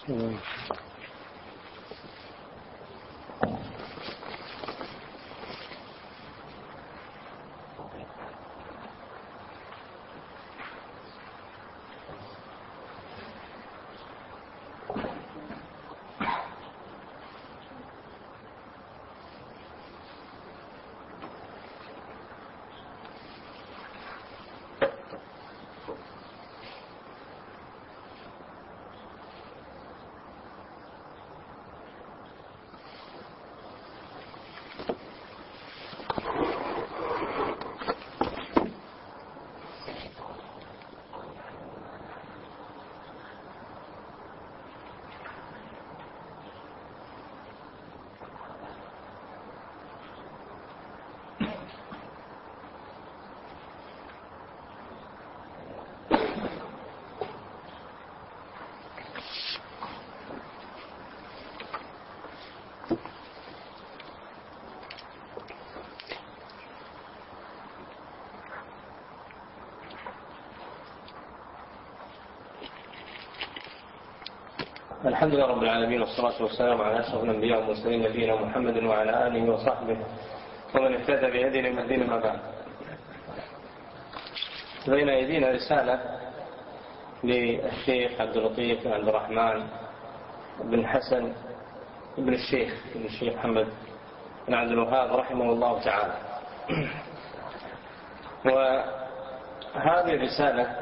الحمد لله رب العالمين، والصلاة والسلام على أشرف الأنبياء والمرسلين نبينا محمد وعلى آله وصحبه ومن اهتدى بهديه إلى الدين. ما بعد، بين أيدينا رسالة للشيخ عبد اللطيف بن عبد الرحمن بن حسن بن الشيخ محمد بن عبد الوهاب رحمه الله تعالى. وهذه الرسالة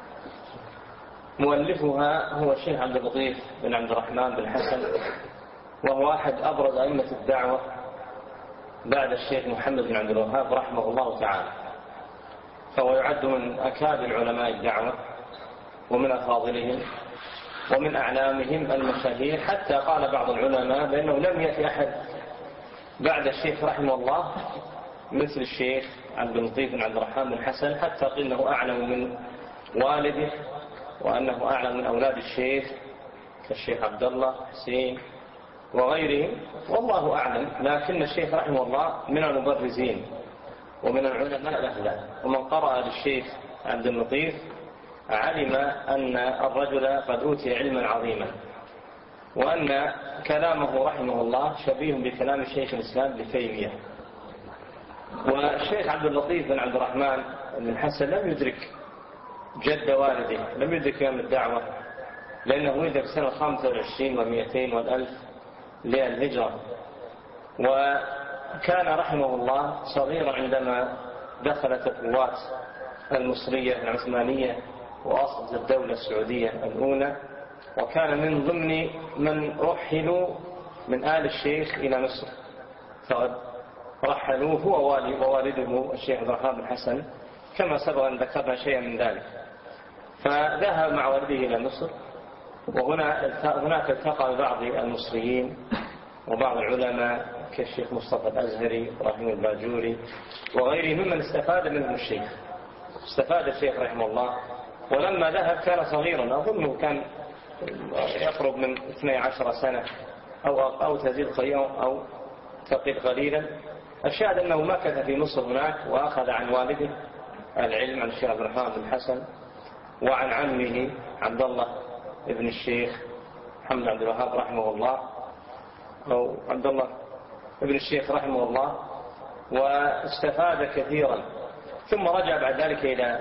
مؤلفها هو الشيخ عبد اللطيف بن عبد الرحمن بن حسن، وهو أحد أبرز أئمة الدعوة بعد الشيخ محمد بن عبد الوهاب رحمه الله تعالى، فهو يعد من أكابر علماء الدعوة ومن أفاضلهم ومن أعلامهم المشاهير، حتى قال بعض العلماء بأنه لم يأتي أحد بعد الشيخ رحمه الله مثل الشيخ عبد اللطيف بن عبد الرحمن بن حسن، حتى قيل أنه أعلم من والده، وأنه أعلم من أولاد الشيخ كالشيخ عبد الله حسين وغيرهم، والله أعلم. لكن الشيخ رحمه الله من المبرزين ومن العلماء الأهل، ومن قرأ للشيخ عبد اللطيف علم أن الرجل قد أوتي علما عظيما، وأن كلامه رحمه الله شبيه بكلام الشيخ الإسلام ابن تيمية. والشيخ عبد اللطيف بن عبد الرحمن بن حسن لم يدرك جد والده، لم يدرك يوم الدعوة، لأنه ولد في سنة 25 و200 والألف للهجرة، وكان رحمه الله صغيرا عندما دخلت القوات المصرية العثمانية وأسقطت الدولة السعودية الأولى، وكان من ضمن من رحلوا من آل الشيخ إلى مصر، فقد رحلوه هو ووالده الشيخ عبد الرحمن بن حسن، كما سبق أن ذكرنا شيئا من ذلك. فذهب مع والده إلى مصر، وهناك التقى ببعض المصريين وبعض العلماء كالشيخ مصطفى الأزهري ورحمه الباجوري وغيره ممن استفاد منهم الشيخ. استفاد الشيخ رحمه الله، ولما ذهب كان صغيرا، أظنه كان يقرب من 12 سنة أو تزيد قليلا أو تقل قليلا. الشاهد أنه مكث في مصر هناك، وأخذ عن والده العلم عن الشيخ عبد الرحمن بن حسن، وعن عمه عبد الله ابن الشيخ محمد عبد الوهاب رحمه الله، أو عبد الله ابن الشيخ رحمه الله، واستفاد كثيرا. ثم رجع بعد ذلك إلى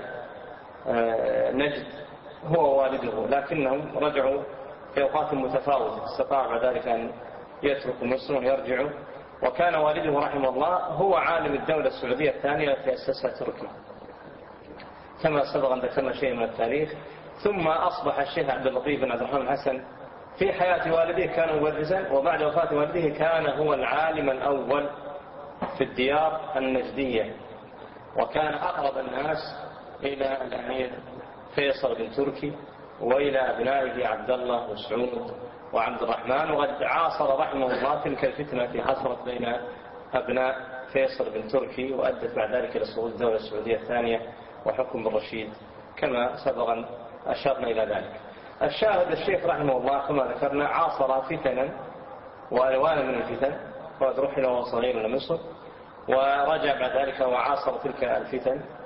نجد هو ووالده، لكنهم رجعوا في أوقات متفاوتة، استطاع بعد ذلك أن يترك مصر ويرجعوا. وكان والده رحمه الله هو عالم الدولة السعودية الثانية التي أسسها تركيا، كما سبق أن ذكرنا شيء من التاريخ. ثم أصبح الشيخ عبد اللطيف بن عبد الرحمن بن حسن في حياة والده كان مبرزا، وبعد وفاة والده كان هو العالم الأول في الديار النجدية، وكان أقرب الناس إلى الأمير فيصل بن تركي وإلى أبنائه عبد الله وسعود وعبد الرحمن. وقد عاصر رحمه الله تلك الفتنة التي حصلت بين أبناء فيصل بن تركي، وأدت بعد ذلك إلى سقوط الدولة السعودية الثانية وحكم بن رشيد، كما سبقا أشرنا إلى ذلك. الشاهد الشيخ رحمه الله كما ذكرنا عاصر فتنا وألوانا من الفتن، وقد رحل وهو صغير إلى مصر، ورجع بعد ذلك وعاصر تلك الفتن،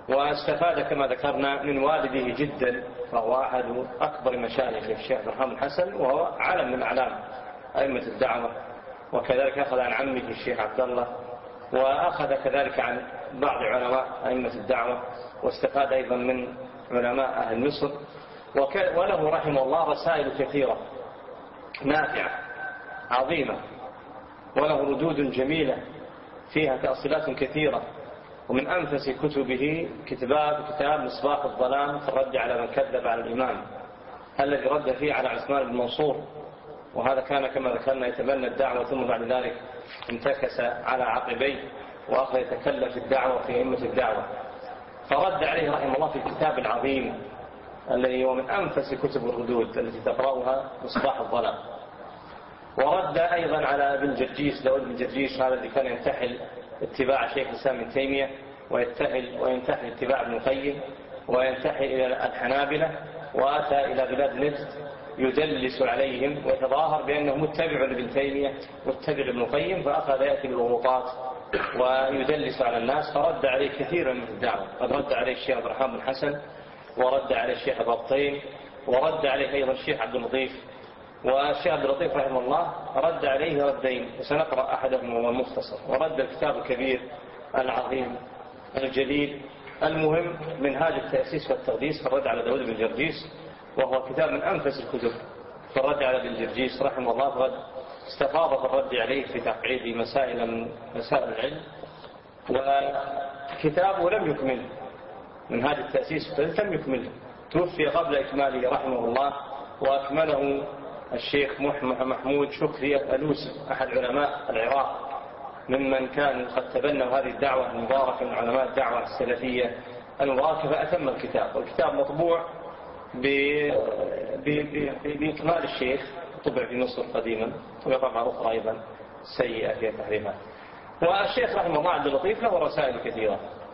واستفاد كما ذكرنا من والده جدا، فهو أحد أكبر مشايخ الشيخ عبد الرحمن الحسن، وهو علم من أعلام أئمة الدعوة. وكذلك أخذ عن عمه الشيخ عبد الله، وأخذ كذلك عن بعض علماء أئمة الدعوة، واستفاد أيضا من علماء أهل مصر. وله رحمه الله رسائل كثيرة نافعة عظيمة، وله ردود جميلة فيها تأصيلات كثيرة. ومن أنفس كتبه كتاب مصباح الظلام في الرد على من كذب على الإمام، الذي رد فيه على عثمان بن منصور، وهذا كان كما ذكرنا يتبنى الدعوة، ثم بعد ذلك انتكس على عقبيه وأخذ يتكلم في الدعوة في أئمة الدعوة، فرد عليه رحمه الله في الكتاب العظيم الذي هو من أنفس كتب الردود التي تقرأها مصباح الظلام. ورد أيضا على ابن جرجيس، داود بن جرجيس، هذا الذي كان ينتحل اتباع شيخ الإسلام ابن تيمية، وينتحل اتباع ابن القيم، وينتحل إلى الحنابلة، وأتى إلى بلاد نجد يدلس عليهم ويتظاهر بأنه متبع لابن تيمية متبع لابن القيم، فأخذ يأتي بالغلطات ويدلس على الناس، فرد عليه كثيرا من الدعوة. قد رد عليه الشيخ عبد الرحمن بن حسن، ورد عليه الشيخ البطين، ورد عليه أيضا الشيخ عبد اللطيف. والشيخ عبد اللطيف رحمه الله رد عليه ردين، وسنقرأ أحدهم هو المختصر، ورد الكتاب الكبير العظيم الجليل المهم منهاج التأسيس والتقديس في الرد على داود بن جرجيس، وهو كتاب من أنفس الكتب في الرد على ابن جرجيس رحمه الله. فقد استفاض في الرد عليه في تقعيد مسائل من مسائل العلم، وكتابه لم يكمل منهاج التأسيس لم يكمله، توفي قبل إكماله رحمه الله، وأكمله الشيخ محمود شكري الألوسي أحد علماء العراق ممن كانوا قد تبنوا هذه الدعوة المباركة من علماء الدعوة السلفية المباركة، فأتم الكتاب. والكتاب مطبوع بإكمال الشيخ، طبع في مصر قديما، طبع طبعة أخرى أيضا سيئة فيها تحريفات. والشيخ رحمه الله عبد اللطيف له رسائل كثيرة.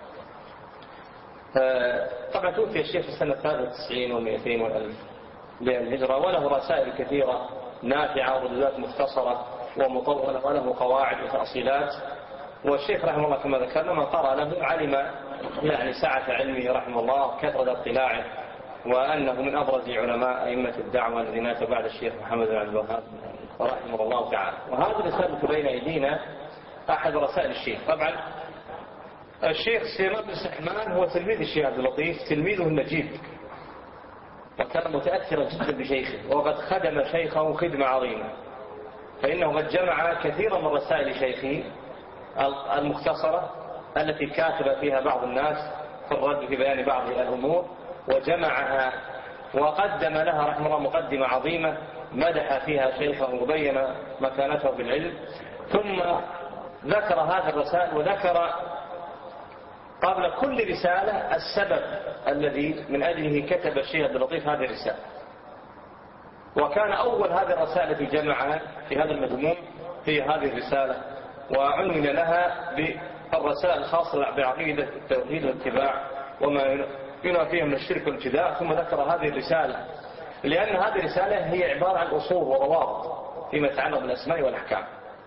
طبعا توفي الشيخ في سنة 93 و200 والألف للهجرة، وله رسائل كثيرة نافعة وردودات مختصرة ومطولة، وله قواعد وتأصيلات. والشيخ رحمه الله كما ذكرنا من قرأ له علم يعني سعة علمه رحمه الله، كثرة اطلاعه، وأنه من أبرز علماء أئمة الدعوة الذين أتوا بعد الشيخ محمد بن عبد الوهاب رحمه الله تعالى. وهذه رسالة بين أيدينا أحد رسائل الشيخ. طبعا الشيخ سليمان بن سحمان هو تلميذ الشيخ عبد اللطيف، تلميذه النجيب، وكان متأثرا جدا بشيخه، وقد خدم شيخه خدمة عظيمة، فإنه قد جمع كثيرا من رسائل شيخه المختصرة التي كاتب فيها بعض الناس في الرد في بيان بعض الأمور، وجمعها وقدم لها رحمه الله مقدمة عظيمة مدح فيها شيخه وبين مكانته بالعلم. ثم ذكر هذه الرسائل، وذكر قبل كل رسالة السبب الذي من أجله كتب الشيخ عبد اللطيف هذه الرسالة. وكان أول هذه الرسالة التي جمعها في هذا المضمون هي هذه الرسالة، وعنون لها بالرسائل الخاصة بعقيدة التوحيد والاتباع وما ينافيها من الشرك والابتداع. ثم ذكر هذه الرسالة لأن هذه الرسالة هي عبارة عن أصول وضوابط فيما يتعلق بالأسماء والأحكام.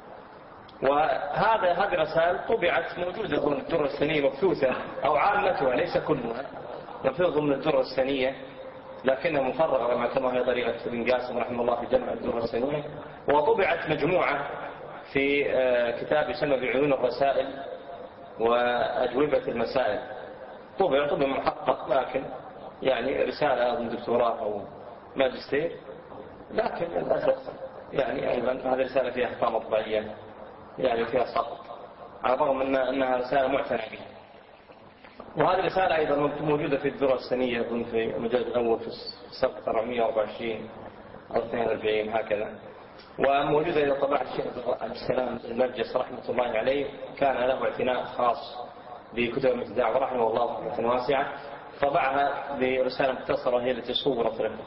هذه الرسائل طبعت موجودة ضمن الدرة السنية مبثوثة، أو عامتها ليس كلها مبثوثة ضمن الدرة السنية، لكنها مفرغة كما هي طريقة ابن قاسم رحمه الله في جمع الدرة السنية. وطبعت مجموعة في كتاب يسمى بعيون الرسائل وأجوبة المسائل، طبع محقق، لكن يعني رسالة من دكتوراه أو ماجستير، لكن للأسف يعني أيضا هذه الرسالة فيها أخطاء مطبعية، يعني فيها سقط، على الرغم أنها رسالة معتنى بها. وهذه الرسالة أيضا موجودة في الدرة السنية في المجلد الأول في الصفحة 424 أو 42 هكذا، وموجودة إذا طبعها الشيخ عبد السلام المرجس رحمة الله عليه، كان له اعتناء خاص بكتب الدعوة رحمه الله رحمة واسعة، طبعها برسالة مختصرة هي التي صورت له.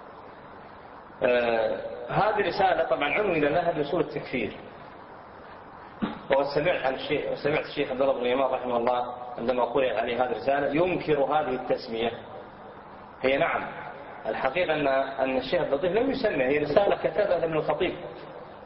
هذه الرسالة طبعا عنوان لها بأصول التكفير. وقد سمعت الشيخ عبد الله بن يمان رحمه الله عندما قرأ عليه هذه الرسالة ينكر هذه التسمية. هي نعم الحقيقة أن الشيخ عبد اللطيف لم يسمى، هي رسالة كتبها ابن الخطيب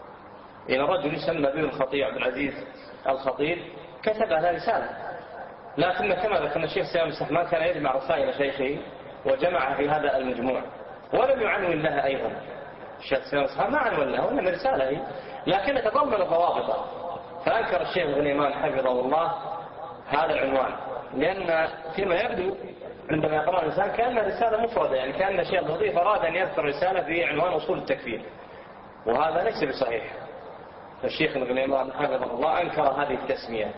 إلى رجل يسمى ابن الخطيب عبد العزيز الخطيب، كتب لها رسالة لكن كما ذكرنا الشيخ سامي السحمان كان يجمع رسائل شيخه وجمعها في هذا المجموع، ولم يعنون لها أيضا. الشيخ سامي السحمان ما عنون لها وإنما رسالة هي، لكن تضمن ضوابطها. فأنكر الشيخ غنيمان حفظه الله هذا العنوان، لأن فيما يبدو عندما يقرأ الإنسان كأنها رسالة مفردة، يعني كأن الشيخ الضيف أراد أن يذكر رسالة في عنوان أصول التكفير، وهذا ليس بصحيح. فالشيخ غنيمان حفظه الله أنكر هذه التسمية،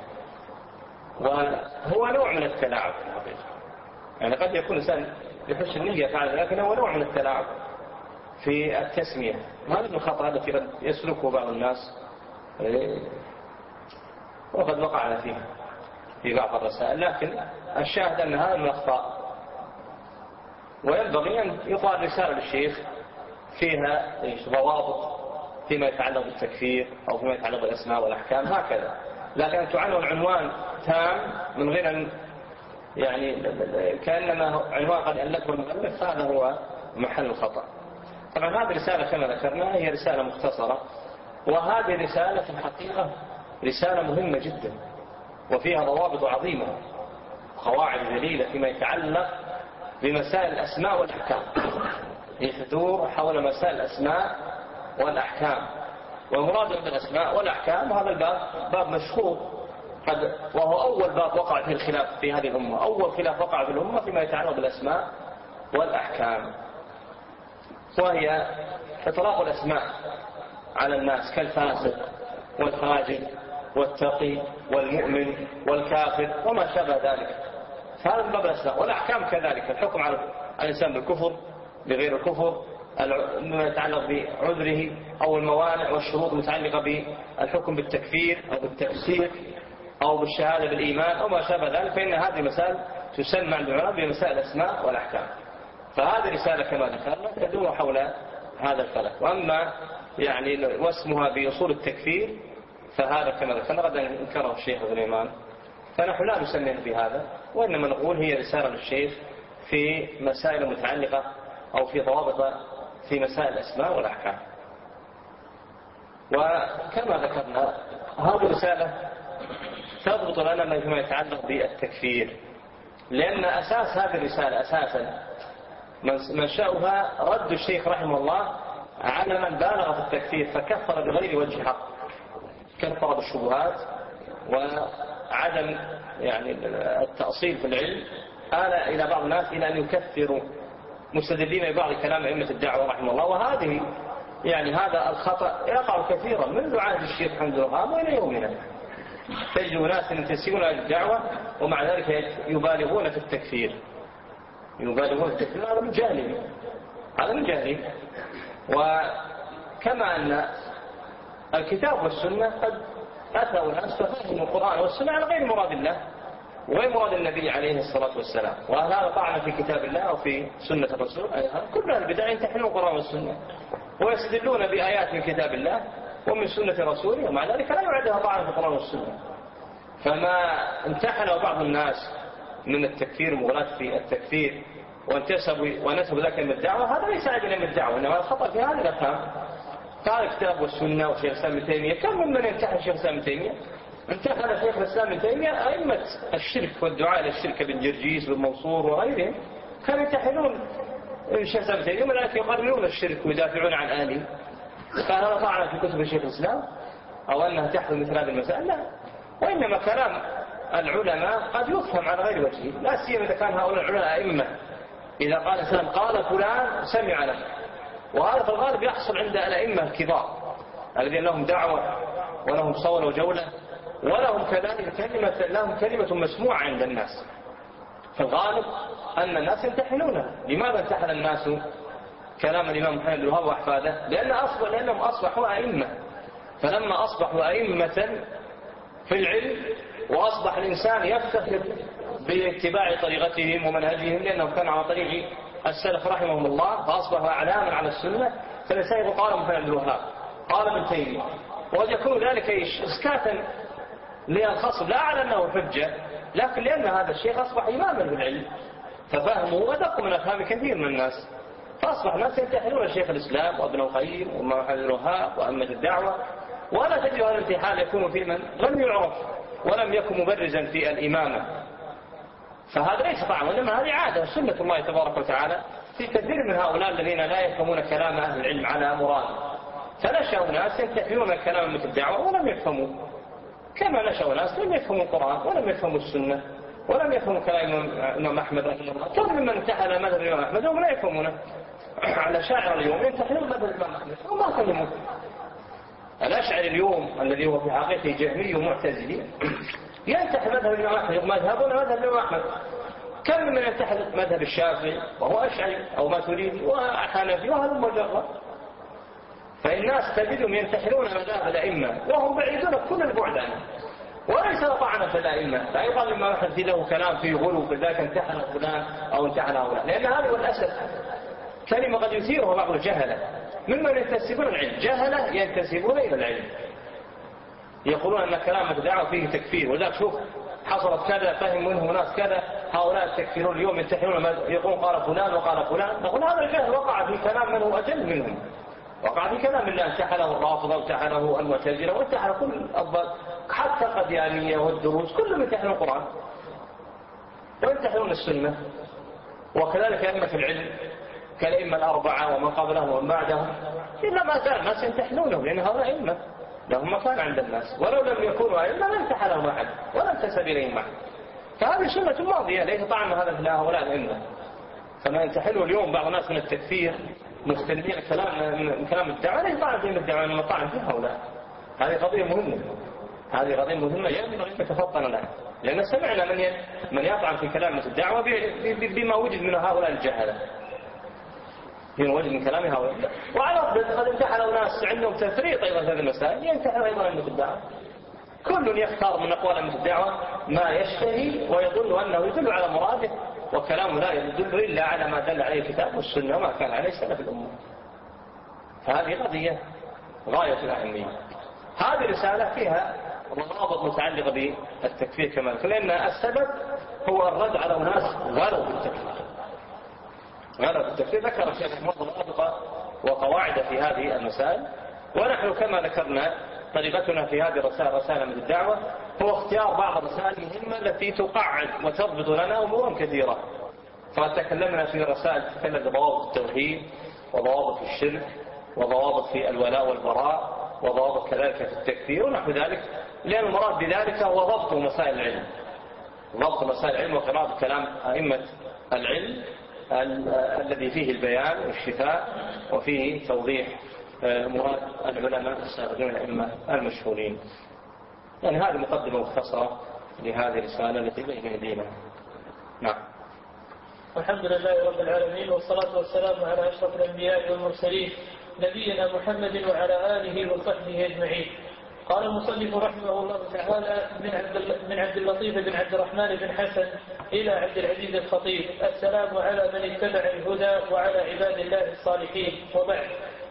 وهو نوع من التلاعب في الحقيقة. يعني قد يكون الإنسان يحس النية فعلا، لكن هو نوع من التلاعب في التسمية. هذا من الخطأ الذي قد يسلكه بعض الناس وقد وقعنا فيه في بعض الرسائل، لكن الشاهد أن هذا من الأخطاء، وينبغي أن يقال رسالة للشيخ فيها ضوابط فيما يتعلق بالتكفير أو فيما يتعلق بالأسماء والأحكام هكذا، لكن أن تعنون عنوان تام من غير أن يعني كأنما عنوان قد ألفه المؤلف، هذا هو محل الخطأ. طبعا هذه رسالة كما ذكرنا هي رسالة مختصرة، وهذه رسالة في الحقيقة رسالة مهمة جدا وفيها ضوابط عظيمة قواعد دليلة فيما يتعلق بمسائل الأسماء والأحكام. هي تدور حول مسائل الأسماء والأحكام، والمراد بالأسماء والأحكام هذا الباب باب مشهور، وهو أول باب وقع فيه الخلاف في هذه الأمة، أول خلاف وقع في الأمة فيما يتعلق بالأسماء والأحكام، وهي إطلاق الأسماء على الناس كالفاسق والفاجر والتقي والمؤمن والكافر وما شابه ذلك. فهذا من باب الأسماء. والأحكام كذلك، الحكم على الإنسان بالكفر بغير الكفر، ما يتعلق بعذره أو الموانع والشروط المتعلقة بالحكم بالتكفير أو بالتفسير أو بالشهادة بالإيمان أو ما شابه ذلك، فإن هذه مسائل تسمى عند العلماء بمسائل الأسماء والأحكام. فهذه رسالة كما ذكرنا تدور حول هذا الفلك. وأما يعني واسمها بأصول التكفير فهذا كما ذكرنا قد انكره الشيخ غنيمان، فنحن لا نسميه بهذا، وإنما نقول هي رسالة للشيخ في مسائل متعلقة أو في ضوابط في مسائل الأسماء والأحكام. وكما ذكرنا هذه رسالة تضبط لنا فيما يتعلق بالتكفير، لأن أساس هذه الرسالة أساسا منشأها رد الشيخ رحمه الله على من بالغ في التكفير فكفر بغير وجه حق، كفر بالشبهات وعدم يعني التأصيل في العلم، آل إلى بعض الناس إلى أن يكفروا مستدلين ببعض كلام أئمة الدعوة رحمه الله. وهذه يعني هذا الخطأ يقع كثيرا منذ عهد الشيخ حمد الوهاب وإلى يومنا، تجد ناس ينتسبون إلى الدعوة ومع ذلك يبالغون في التكفير، هذا من جهله، وكما أن الكتاب والسنة قد أتوا الناس ففهموا القرآن والسنة على غير مراد الله وغير مراد النبي عليه الصلاة والسلام، وهذا طعن في كتاب الله أو في سنة الرسول. كل البدع ينتحلون القرآن والسنة ويستدلون بآيات من كتاب الله ومن سنة رسوله، ومع ذلك لا يعدها طعن في القرآن والسنة. فما امتحنوا بعض الناس من التكفير ومغلاة في التكفير ونسبوا ذلك من الدعوة، هذا ليس عيبا من الدعوة، إنما الخطأ في هذه الأفهام. قال الكتاب والسنة وشيخ الإسلام ابن تيمية، كم من يمتحن شيخ الإسلام ابن تيمية؟ امتحن شيخ الإسلام ابن تيمية أئمة الشرك والدعاء إلى الشرك بن جرجيس والمنصور وغيرهم، كانوا يمتحنون شيخ الإسلام ابن تيمية ولكن يقررون الشرك ويدافعون عن أهله. فهذا طعن في كتب شيخ الإسلام أو أنها تحمل مثل هذه المسائل؟ لا، وإنما كلام العلماء قد يفهم على غير وجهه، لا سيما إذا كان هؤلاء العلماء أئمة. إذا قال الإنسان قال فلان سمع له، وهذا في الغالب يحصل عند الأئمة الكبار الذين لهم دعوة ولهم صولة وجولة ولهم كذلك كلمة مسموعة عند الناس. في الغالب أن الناس يمتحنونه. لماذا امتحن الناس كلام الإمام محمد بن الوهاب وأحفاده؟ لأنهم أصبحوا أئمة، فلما أصبحوا أئمة في العلم وأصبح الإنسان يفتخر باتباع طريقتهم ومنهجهم لأنهم كانوا على طريق السلف رحمهم الله، فأصبحوا أعلاما على السنة، فالإنسان يقول قال محمد بن الوهاب قال ابن تيمية، وقد يكون ذلك إسكاتا للخصم لا على أنه حجة، لكن لأن هذا الشيخ أصبح إماما في العلم ففهمه أدق من أفهام كثير من الناس، فأصبح الناس يمتحنون شيخ الإسلام وابن القيم ومحمد بن الوهاب وأئمة الدعوة، ولا تجد هذا الامتحان يكون في من لم يعرف ولم يكن مبرزا في الإمامة فهذا ليس طعن، وإنما هذه عادة سنة الله تبارك وتعالى في كثير من هؤلاء الذين لا يفهمون كلام أهل العلم على مراد. فنشأوا ناس ينتحلون كلام مثل الدعوة ولم يفهموا، كما نشأوا ناس لم يفهموا القرآن ولم يفهموا السنة ولم يفهموا كلام الإمام أحمد رحمه الله. كم ممن انتحل مذهب الإمام أحمد وهم لا يفهمونه. الأشاعرة اليوم ينتحلون مذهب الإمام أحمد وما فهموا. الأشعري اليوم الذي هو في حقيقته جهمي ومعتزلي ينتحل مذهب الإمام أحمد ومذهبنا مذهب الإمام أحمد. كم من ينتحل مذهب الشافعي وهو أشعري أو ماتريدي وحنفي وهذا مجرد. فالناس تجدهم ينتحلون مذاهب الأئمة وهم بعيدون كل البعد عنه، وليس طعنا في الأئمة. لا يقال لما واحد له كلام فيه غلو في ذاك انتحل فلان أو انتحل هؤلاء، لأن هذا هو الأسد. كلمة قد يثيرها بعض الجهلة ممن ينتسبون العلم، جهلة ينتسبون إلى العلم يقولون أن كلام الدعوة فيه تكفير، وذلك شوف حصلت كذا فهم منه ناس كذا، هؤلاء التكفيرون اليوم ينتحلون يقولون قال فلان وقال فلان. نقول هذا الجهل وقع في كلام من هو أجل منهم، وقع في كلام الله انتحله الرافضة وانتحله المعتزلة وانتحل كل الأضباط حتى القديانية والدروز كلهم ينتحلون القرآن وينتحلون السنة. وكذلك أئمة العلم كالأئمة الأربعة ومن قبلهم ومن بعدهم إلا ما زال الناس ينتحلونهم، لأن هؤلاء أئمة لهم مكان عند الناس، ولو لم يكونوا أئمة ما انتحلهم أحد ولا انتسب إليهم أحد. فهذه سنة ماضية ليس طعن هذا في هؤلاء الأئمة. فما ينتحله اليوم بعض الناس من التكفير مختلفين كلام الدعوة ليس طعن فيهم الدعوة إنما طعن في هؤلاء. هذه قضية مهمة، هذه قضية مهمة ينبغي أن نتفطن لها، لأن سمعنا من يطعن في كلام الدعوة بما وجد من هؤلاء الجهلة، بما وجد من كلام هؤلاء. وعلى الضد قد انتحلوا ناس عندهم تفريط أيضا في هذه المسائل ينتحلوا أيضا من الدعوة. كل يختار من أقوال من الدعوة ما يشتهي ويظن أنه يدل على مراده، وكلامه لا يدل إلا على ما دل عليه الكتاب والسنة وما كان عليه سلف الأمة. فهذه قضية غاية الأهمية. هذه رسالة فيها روابط متعلقة بالتكفير كما ذكر، لأن السبب هو الرد على ناس غلوا في التكفير. غلوا في التكفير ذكر الشيخ محمد ضوابط وقواعد في هذه المسائل، ونحن كما ذكرنا طريقتنا في هذه الرسالة رسالة من الدعوة هو اختيار بعض الرسائل المهمة التي تقعد وتضبط لنا أمورا كثيرة. فتكلمنا في رسائل تتكلم بضوابط التوحيد وضوابط الشرك وضوابط في الولاء والبراء وضوابط كذلك في التكفير ونحو ذلك، لأن المراد بذلك هو ضبط مسائل العلم، ضبط مسائل العلم وقراءة كلام أئمة العلم الذي فيه البيان والشفاء وفيه توضيح مراد العلماء السابقين الأئمة المشهورين. يعني هذه مقدمة مختصرة لهذه الرسالة التي بين يدينا. نعم. الحمد لله رب العالمين، والصلاة والسلام على أشرف الأنبياء والمرسلين نبينا محمد وعلى آله وصحبه أجمعين. قال المصنف رحمه الله تعالى من عبد اللطيف بن عبد الرحمن بن حسن إلى عبد العزيز الخطيب: السلام على من اتبع الهدى وعلى عباد الله الصالحين، وبعد.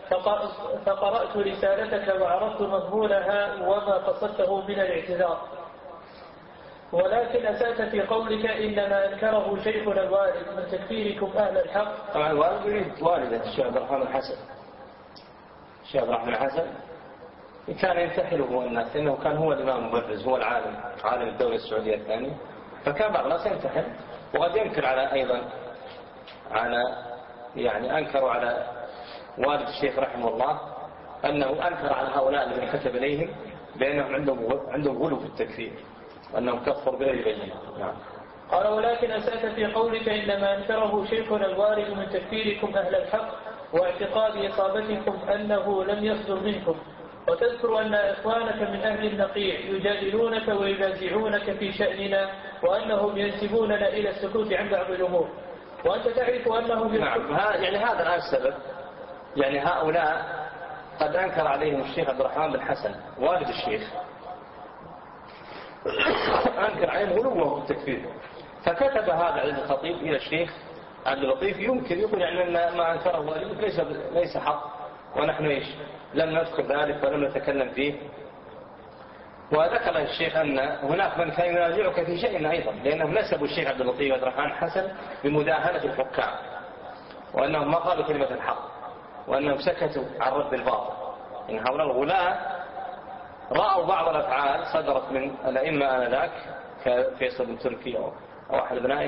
فقرأت رسالتك وعرفت مضمونها وما قصدته من الاعتذار، ولكن أسأت في قولك إنما أنكره شيخنا الوالد من تكفيركم أهل الحق. طبعا الوالد يريد والده الشيخ عبد الرحمن الحسن. الشيخ عبد الرحمن الحسن كان ينتحله الناس لأنه كان هو الإمام المبرز، هو العالم، عالم الدولة السعودية الثاني، فكان بعض الناس ينتحل وقد ينكر على أيضا يعني أنكروا على والد الشيخ رحمه الله أنه أنكر على هؤلاء الذين كتب إليهم بأنهم عندهم غلو في التكفير وأنهم كفروا بغير بينة. نعم. قال: ولكن أسأت في قولك إنما أنكره شيخنا الوارد من تكفيركم أهل الحق واعتقاد إصابتكم أنه لم يصدر منكم، وتذكر أن إخوانك من أهل النقيع يجادلونك وينازعونك في شأننا وأنهم ينسبوننا إلى السكوت عن بعض الأمور، وأنت تعرف أنهم نعم. يعني هذا الآن السبب. يعني هؤلاء قد أنكر عليهم الشيخ عبد الرحمن بن حسن والد الشيخ، أنكر عليهم غلوه في التكفير، فكتب هذا عند الخطيب إلى الشيخ عبد اللطيف يمكن يقول يعني أن ما أنكره والدك ليس حق، ونحن إيش لم نذكر ذلك ولم نتكلم فيه. وذكر الشيخ أن هناك من كان ينازعك في شيء أيضا، لأنهم نسبوا الشيخ عبد اللطيف عبد الرحمن حسن بمداهنة الحكام، وأنهم ما قالوا كلمة الحق، وأنهم سكتوا عن رد الباطل. إن هؤلاء الغلاة رأوا بعض الأفعال صدرت من الأئمة آنذاك كفيصل بن تركي أو أحد أبنائه،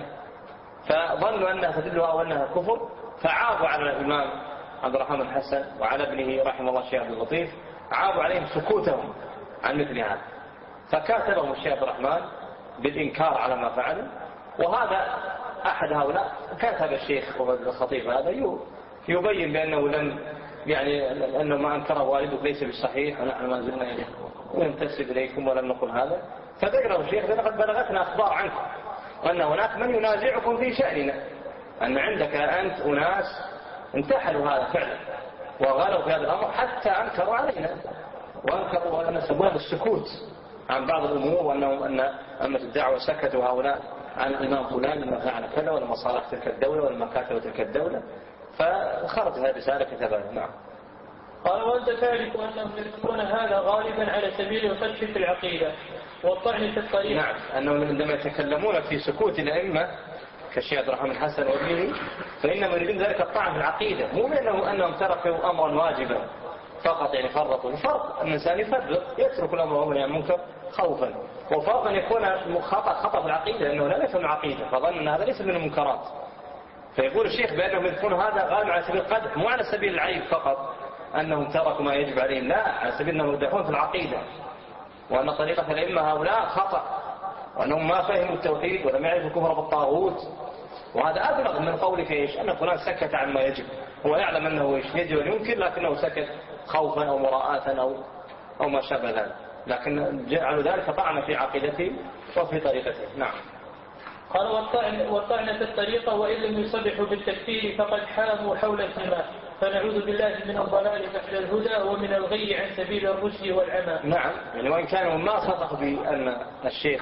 فظنوا أنها تدل أو أنها كفر، فعابوا على الإمام عبد الرحمن الحسن وعلى ابنه رحمه الله الشيخ عبد اللطيف، عابوا عليهم سكوتهم عن مثل هذا، فكاتبهم الشيخ عبد الرحمن بالإنكار على ما فعلوا. وهذا أحد هؤلاء كاتب الشيخ الخطيب هذا يبين بأنه لم يعني أنه ما أنكره والده ليس بالصحيح، ونحن ما زلنا ننتسب إليكم ولم نقل هذا. فذكره الشيخ لقد بلغتنا أخبار عنكم وأن هناك من ينازعكم في شأننا، أن عندك أنت أناس انتحلوا هذا فعلا وغالوا في هذا الأمر حتى أنكروا علينا وأنكروا أن سبب السكوت عن بعض الأمور، وأنهم أن أمة الدعوة سكتوا هؤلاء عن الإمام فلان لما فعل كذا ولما صالح تلك الدولة ولما كاتب تلك الدولة. فخرجت هذه الرسالة كتبها. نعم. قال وأنت تعرف أنهم يذكرون هذا غالبا على سبيل الفتح في العقيدة والطعن في الطريق. نعم، أنهم عندما يتكلمون في سكوت الأئمة كالشيخ عبد الرحمن الحسن وابنه فإنهم يريدون ذلك الطعن في العقيدة، مو أنهم تركوا أمرا واجبا فقط، يعني فرطوا. الفرق أن الإنسان يفرط يترك الأمر والنهي عن المنكر خوفا، وفرق أن يكون خطأ في العقيدة أنه لا يفهم العقيدة فظن أن هذا ليس من المنكرات. فيقول الشيخ بأنهم يذكرون هذا غالبا على سبيل القدح، مو على سبيل العيب فقط أنهم تركوا ما يجب عليهم، لا، على سبيل أنهم يدعون في العقيدة وأن طريقة الأئمة هؤلاء خطأ وأنهم ما فهموا التوحيد ولم يعرفوا الكفر بالطاغوت. وهذا أبلغ من قولك إيش أن فلان سكت عن ما يجب، هو يعلم أنه إيش يجب أن ينكر لكنه سكت خوفا أو مراءة أو ما شابه ذلك، لكن جعلوا ذلك طعنا في عقيدته وفي طريقته. نعم. قال والطعن في الطريقة وإن لم يصرحوا بالتكفير فقد حاموا حول السماء، فنعوذ بالله من الضلال بعد الهدى ومن الغي عن سبيل الرشد والعمى. نعم، يعني وإن كانوا ما صدقوا بأن الشيخ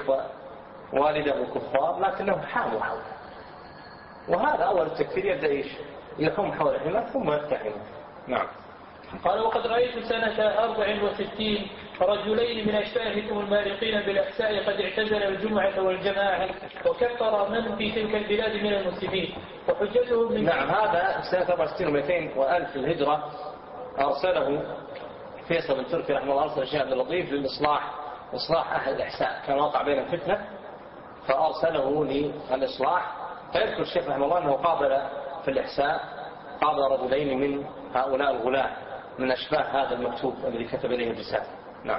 ووالده كفار لكنهم حاموا حوله، وهذا أول التكفير يبدأ إيش يحوم حول الحمى ثم يفتحهم. نعم. قال وقد رأيت سنة 64 رجلين من أشباهكم المارقين بالأحساء قد اعتزل الجمعة والجماعة وكفر من في تلك البلاد من المسلمين وحجتهم من نعم، هذا سنة 64 و200 وألف الهجرة أرسله فيصل بن تركي رحمه الله، أرسل الشيخ عبد اللطيف لإصلاح أحد الأحساء، كان وقع بين فتنة فأرسله للإصلاح. فيذكر الشيخ رحمه الله أنه قابل في الإحساء رجلين من هؤلاء الغلاة من أشباه هذا المكتوب الذي كتب إليه الرسالة. نعم.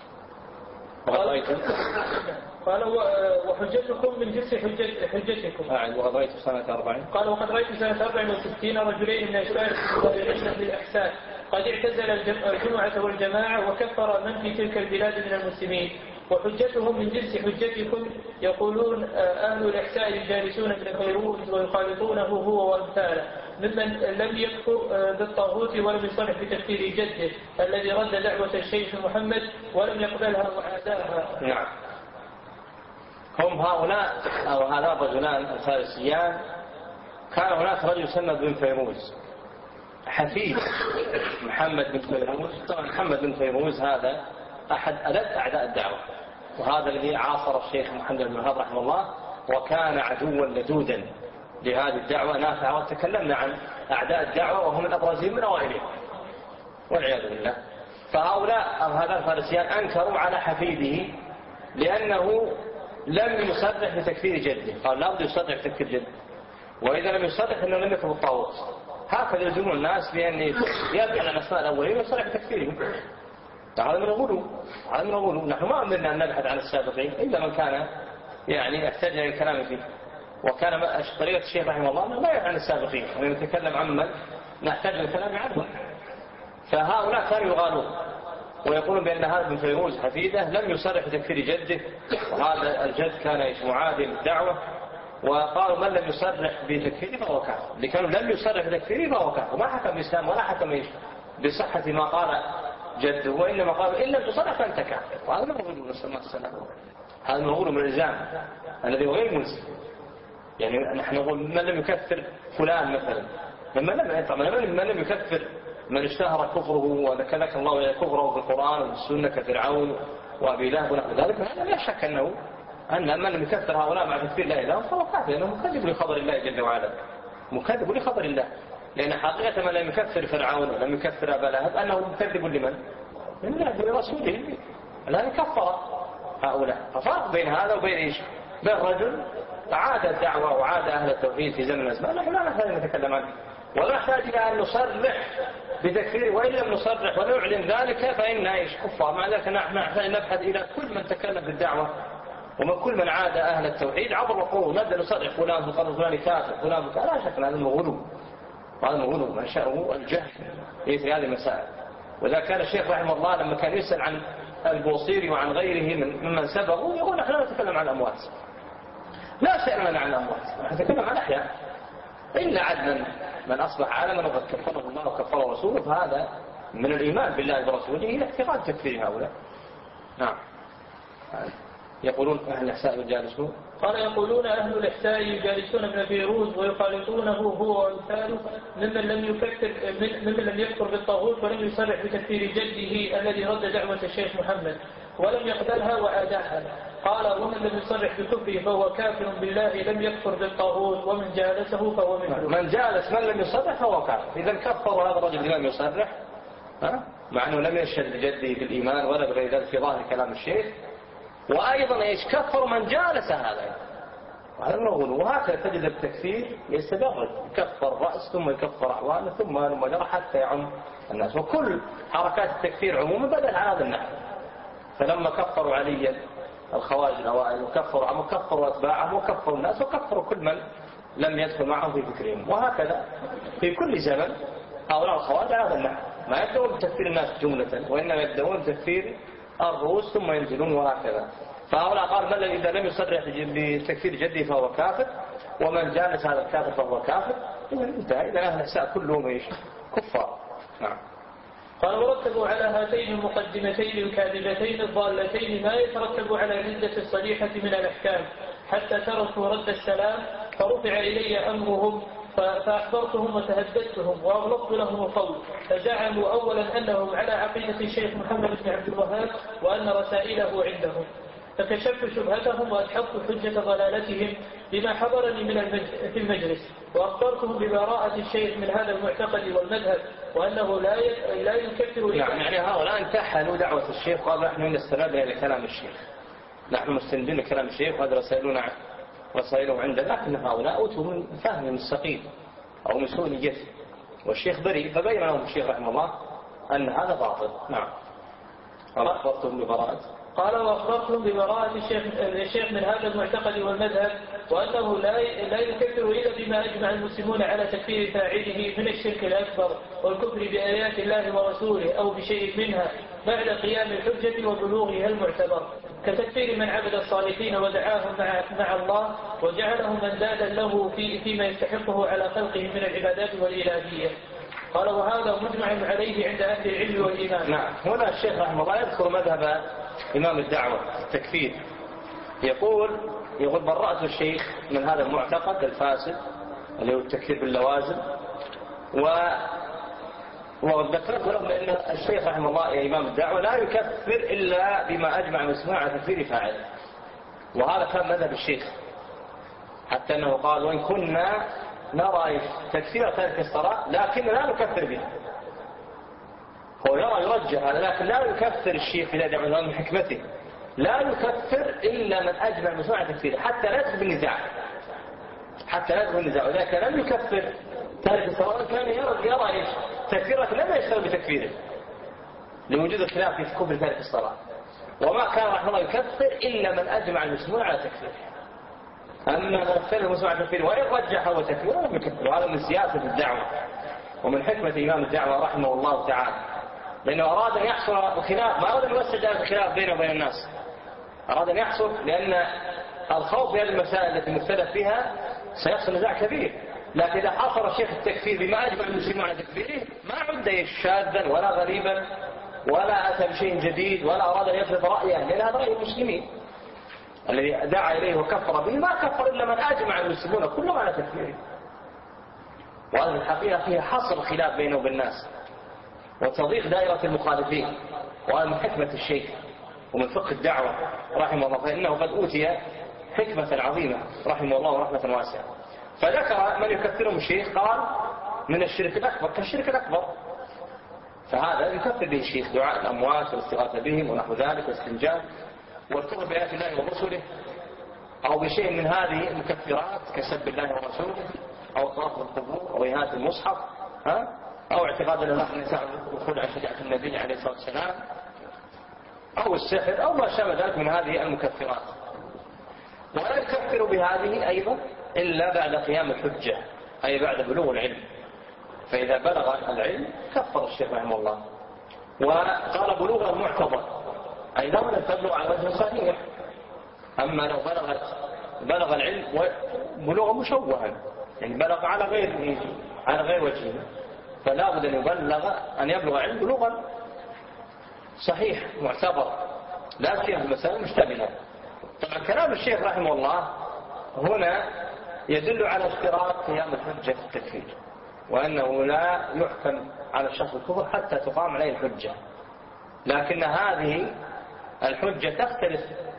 قال وحجتكم من جنس حجتكم. وقد رأيت سنة 40. قال وقد رأيت سنة 64 رجلين من أشباه الغلاة بالإحساء قد اعتزل الجمعة والجماعة وكفر من في تلك البلاد من المسلمين وحجتهم من جنس حجتكم، يقولون أهل الإحساء الجالسون ابن فيروز ويخالطونه هو وأمثاله ممن لم يكفر بالطاغوت ولم يصرح بتكفير جده الذي رد دعوة الشيخ محمد ولم يقبلها وعاداها. نعم. هم هؤلاء أو هذا الرجلان الفارسيان، كان هناك رجل يسمى بن فيروز حفيد محمد بن فيروز. طبعا محمد بن فيروز هذا أحد ألد أعداء الدعوة، وهذا الذي عاصر الشيخ محمد بن وهاب رحمه الله وكان عدوا لدودا لهذه الدعوة نافعة. وتكلمنا عن أعداء الدعوة وهم من أبرزهم من أوائلهم والعياذ بالله. فهؤلاء أو هذا الفارسيان أنكروا على حفيده لأنه لم يصرح بتكفير جده، قال لا بد يصرح بتكفير جده، وإذا لم يصرح أنه لم يكن بالطاغوت. هكذا يلزمون الناس بأن يرجع على الأسماء الأولين ويصرح بتكفيرهم. هذا من الغلو. نحن ما أمرنا أن نبحث عن السابقين إلا من كان يعني يحتاج إلى الكلام فيه، وكان طريقة الشيخ رحمه الله لا يعرف عن السابقين، أن نتكلم عمن نحتاج الكلام عنه. فهؤلاء كانوا يغالون ويقولون بأن هذا بن فيروز حفيده لم يصرح بتكفير جده، وهذا الجد كان معادي للدعوة، وقالوا من لم يصرح بتكفيره فهو كافر. اللي كانوا لم يصرح بتكفيره فهو كافر، ما حكم الإسلام ولا حكم بصحة ما قال جده، وإنما قالوا إن لم تصرح فأنت كافر. وهذا ما نقول نسأل الله السلامة، هذا ما نقوله من الإلزام الذي هو غير ملزم. يعني نحن نقول من لم يكفر فلان مثلا، من لم يكفر من اشتهر كفره وذكرك الله كفره في القرآن والسنة كفرعون وأبي لهب ونحو ذلك، هذا لا شك أن من لم يكفر هؤلاء مع تكفير لا إله فهو كافر، لأنه مكذب لخبر الله جل وعلا، مكذب لخبر الله. لأن حقيقة من لم يكفر فرعون ولم يكفر أبا لهب أنه مكذب لمن؟ لرسوله، لا يكفر هؤلاء. ففرق بين هذا وبين إيش؟ بين رجل عاد الدعوة وعاد أهل التوحيد في زمن الأزمان، نحن لا نحتاج أن نتكلم عنه ولا نحتاج إلى أن نصرح بتكفيره، وإن لم نصرح ونعلن ذلك فإن إيش كفار. مع ذلك نحن نحتاج نبحث إلى كل من تكلم بالدعوة ومن كل من عاد أهل التوحيد عبر القرون، نبدأ نصرح فلان فلان فلان كافر فلان كافر، لا شك هذا غلو، وهذا غلو منشأه الجهل في هذه المسائل. وإذا كان الشيخ رحمه الله لما كان يسأل عن البوصيري وعن غيره ممن سبقوا يقول نحن لا نتكلم عن الأموات، لا شأننا عن الأموات، نحن نتكلم عن الأحياء، إلا عدنا من أصبح عالما وقد كفره الله وكفره رسوله، فهذا من الإيمان بالله ورسوله إلى اعتقاد تكفير هؤلاء. نعم. يقولون أهل الإحساء يجالسون، قال يقولون أهل الإحساء يجالسون ابن فيروز ويخالطونه هو وأمثاله ممن لم يكفر بالطاغوت ولم يصرح بتكفير جده الذي رد دعوة الشيخ محمد ولم يقبلها وعاداها. قال ومن لم يصرح بكفره فهو كافر بالله لم يكفر بالطاغوت ومن جالسه فهو منه. من جالس من لم يصرح فهو كافر. إذا كفر هذا الرجل لم يصرح مع أنه لم يشهد بجده بالإيمان ولا بغير ذلك في ظاهر كلام الشيخ، وأيضا إيش كفر من جالس هذا، وهذا الغلو. وهكذا تجد التكفير يستمر، يكفر رأس ثم يكفر أعوانه ثم جرى حتى يعم الناس. وكل حركات التكفير عموما بدأت على هذا النحو. فلما كفروا عليا الخوارج الأوائل وكفروا أتباعهم وكفروا الناس وكفروا كل من لم يدخل معهم في فكرهم. وهكذا في كل زمن هؤلاء الخوارج على هذا النحو، ما يبدأون بتكفير الناس جملة وإنما يبدأون بتكفير الرؤوس ثم ينزلون وهكذا. فهؤلاء قال من إذا لم يصرح بتكفير جده فهو كافر، ومن جالس هذا الكافر فهو كافر. إذا انتهى، إذا أهل الإحساء كلهم إيش كفار. نعم. قال ورتبوا على هاتين المقدمتين الكاذبتين الضالتين ما يترتب على الردة الصريحة من الأحكام حتى تركوا رد السلام، فرفع إلي أمرهم فأخبرتهم وتهددتهم وأغلقت لهم القول، فزعموا أولا أنهم على عقيدة الشيخ محمد بن عبد الوهاب وأن رسائله عندهم، فكشفت شبهتهم وأدحضت حجة ضلالتهم بما حضرني في المجلس، وأخبرتهم ببراءة الشيخ من هذا المعتقد والمذهب وأنه لا يكفر. يعني هؤلاء انتحلوا دعوة الشيخ وقالوا نحن نستند إلى كلام الشيخ، نحن مستندين لكلام الشيخ وهذا رسائله عندنا، لكن هؤلاء أتوا من فهم مستقيم أو من سوء نيته، والشيخ بريء، فبين لهم الشيخ رحمه الله أن هذا باطل. نعم. قال وأخبرتهم ببراءة الشيخ من هذا المعتقد والمذهب وأنه لا يكفر إلا بما أجمع المسلمون على تكفير فاعله من الشرك الأكبر والكفر بآيات الله ورسوله أو بشيء منها بعد قيام الحجة وبلوغها المعتبر، كتكفير من عبد الصالحين ودعاهم مع الله وجعلهم مندادا له فيما يستحقه على خلقه من العبادات والإلهية. قال وهذا مجمع عليه عند أهل العلم والإيمان. نعم. هنا الشيخ رحمه الله يذكر مذهب إمام الدعوة التكفير، يقول برأت الشيخ من هذا المعتقد الفاسد اللي هو التكفير باللوازم، وذكرت لهم أن الشيخ رحمه الله يا إمام الدعوة لا يكفر إلا بما أجمع المسلمون على تكفير فاعله، وهذا كان مذهب الشيخ، حتى أنه قال وإن كنا نرى تكفير تارك الصلاة لكن لا نكفر به. هو يرجح هذا، لكن لا يكفر الشيخ في ذلك من حكمته، لا يكفر إلا من أجمع المسلمون على تكفيره حتى لا يدخل بالنزاع، وذلك لم يكفر تارك الصلاة، كان يرى إيش تكفيره لم يشتغل بتكفيره لوجود الخلاف في كفر تارك الصلاة، وما كان رحمه الله يكفر إلا من أجمع المسلمون على تكفيره. أما من اختلف المسلمون على تكفيره وإن رجح هو تكفيره لم يكفر. وهذا من سياسة الدعوة ومن حكمة إمام الدعوة رحمه الله تعالى، لأنه أراد أن يحصل الخلاف، ما أراد أن يوسع الخلاف بينه وبين الناس، أراد أن يحصل، لأن الخوف في هذه المسائل التي مختلف فيها سيحصل نزاع كبير. لكن إذا حصر الشيخ التكفير بما أجمع المسلمون على تكفيره ما عد شاذا ولا غريبا ولا أتى بشيء جديد ولا أراد أن يفرض رأيه، لأن هذا رأي المسلمين الذي دعا إليه وكفر به، ما كفر إلا من أجمع المسلمون كلهم على تكفيره. وهذه الحقيقة فيها حصر الخلاف بينه وبين الناس وتضيق دائرة المخالفين، وهذا من حكمة الشيخ ومن فقه الدعوة رحمه الله، فإنه قد أوتي حكمة عظيمة رحمه الله ورحمة واسعة. فذكر من يكفرهم الشيخ قال من الشرك الأكبر كالشرك الأكبر، فهذا يكفر به الشيخ دعاء الأموات والاستغاثة بهم ونحو ذلك والاستنجاء والكفر بآيات الله ورسله أو بشيء من هذه المكفرات كسب الله ورسوله أو طواف القبور أو إهانة المصحف أو اعتقاد أن النساء الدخول عن شريعة النبي عليه الصلاة والسلام أو السحر أو ما شابه ذلك من هذه المكفرات. ولا يكفر بهذه أيضا إلا بعد قيام الحجة، أي بعد بلوغ العلم. فإذا بلغ العلم كفر الشيخ رحمه الله. وقال بلوغ المعتبر، أي لو لم تبلغ على وجه صحيح. أما لو بلغ العلم بلوغ مشوها، يعني بلغ على غير وجهه، فلا بد أن يبلغ العلم بلوغا صحيح معتبر، لا سيما في المسائل مشتبهة. طبعا كلام الشيخ رحمه الله هنا يدل على اشتراط قيام الحجة في التكفير، وأنه لا يحكم على الشخص الكفر حتى تقام عليه الحجة. لكن هذه الحجة تختلف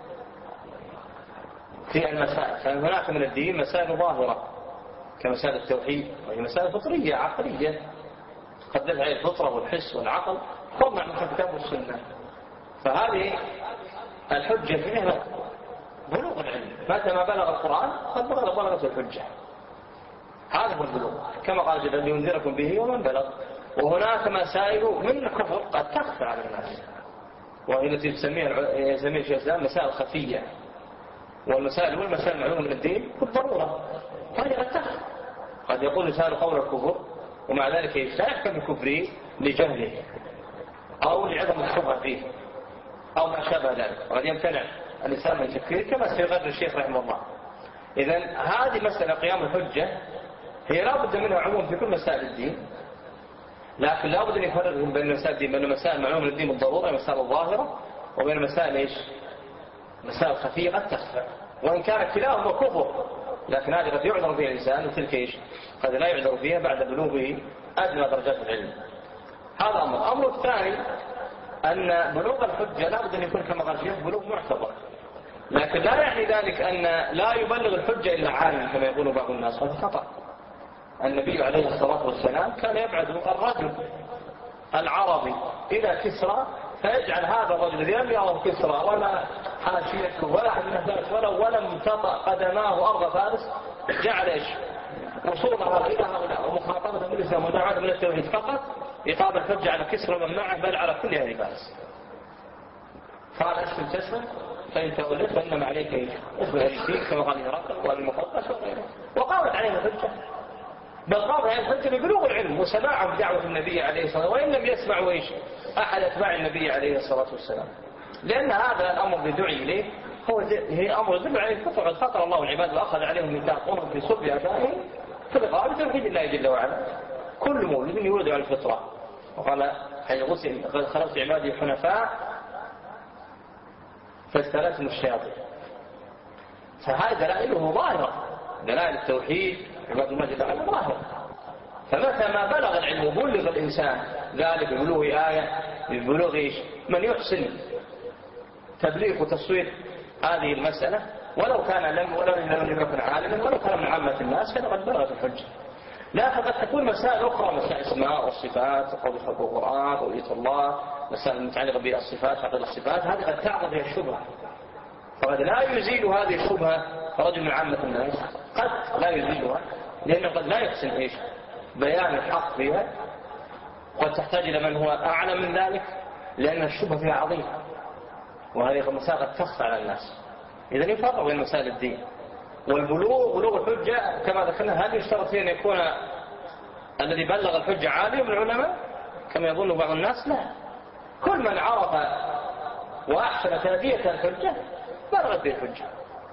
في المسائل، فهناك من الدين مسائل ظاهرة كمسائل التوحيد، وهي مسائل فطرية عقلية تقدمها عليه الفطرة والحس والعقل طبعا من الكتاب والسنة. فهذه الحجة فيها بلوغ العلم، متى ما بلغ القرآن قد بلغت الحجة. هذا هو البلوغ كما قال جل لينذركم به ومن بلغ. وهناك مسائل من الكفر قد تخفى على الناس، وهي التي يسميها الشيخ الإسلام مسائل خفية. والمسائل المعلومة من الدين بالضرورة هذه قد تخفى. قد يقول لسان قول الكفر ومع ذلك لا يحكم الكفر لجهله أو لعدم الشبهة فيه أو ما شابه ذلك، وقد يمتنع الإنسان من تكفيره كما سيقرر الشيخ رحمه الله. إذن هذه مسألة قيام الحجة هي لا بد منها عموم في كل مسائل الدين، لكن لا بد أن يفرق بين مسائل الدين، بين مسائل معلومة من الدين بالضرورة مسائل الظاهرة، وبين مسائل مسائل خفية قد تخفى، وإن كان كلاهما كفر لكن هذه قد يعذر فيها الإنسان وتلك قد لا يعذر فيها بعد بلوغه أدنى درجات العلم. هذا أمر الثاني أن بلوغ الحجة لا بد أن يكون كما قال الشيخ بلوغ معتبر، لكن لا يعني ذلك أن لا يبلغ الحجة إلا عالم كما يقول بعض الناس، هذا خطأ. النبي عليه الصلاة والسلام كان يبعث الرجل العربي إلى كسرى فيجعل هذا الرجل الذي لم يره كسرى ولا حاشيته ولا أحد من فارس ولم تطأ قدماه أرض فارس، جعل وصولها إلى هؤلاء ومخاطبة بالإسلام ودعوة من التوحيد فقط إقامة الحجة على كسرى ومن معه بل على كل أهل فارس. قال أسلم تسلم فإن توليت فإنما عليك اسم الأجسين كما قال هرقل والمقدس وغيره، وقامت عليه الحجة، بل قامت عليه الحجة ببلوغ العلم وسماعه بدعوة النبي عليه الصلاة والسلام، وإن لم يسمعوا أحد أتباع النبي عليه الصلاة والسلام، لأن هذا الأمر الذي دعي إليه هي أمر يدل عليه الكفر. قد خاطر الله العباد وأخذ عليهم ميثاقهم في صلب آبائهم في لقاء توحيد الله جل وعلا. كل مولود يولد على الفطرة، وقال قد خلقت عبادي حنفاء فاستلزموا الشياطين. فهذه دلائله ظاهرة، دلائل التوحيد عباد الله جل وعلا ظاهرة. فمتى ما بلغ العلم بلغ الإنسان ذلك ببلوغ آية ببلوغ من يحسن تبليغ وتصوير هذه المسألة ولو لم يكن عالما ولو كان من عامة الناس فقد بلغت الحجة. لا فقد تكون مسائل أخرى، مسائل الأسماء والصفات قول خلق القرآن قولية الله، مسائل المتعلقة بالصفات حقيقة الصفات، هذه قد تعرض بها الشبهة، فقد لا يزيل هذه الشبهة رجل من عامة الناس، قد لا يزيلها لأنه قد لا يحسن بيان الحق فيها، قد تحتاج إلى من هو أعلم من ذلك لأن الشبهة فيها عظيمة، وهذه المسائل قد تخفى على الناس. إذن يفرق بين مسائل الدين والبلوغ. بلوغ الحجة كما ذكرنا هل يشترط فيه أن يكون الذي بلغ الحجة عالم من العلماء كما يظن بعض الناس؟ لا، كل من عرف وأحسن تأدية الحجة بلغت به الحجة.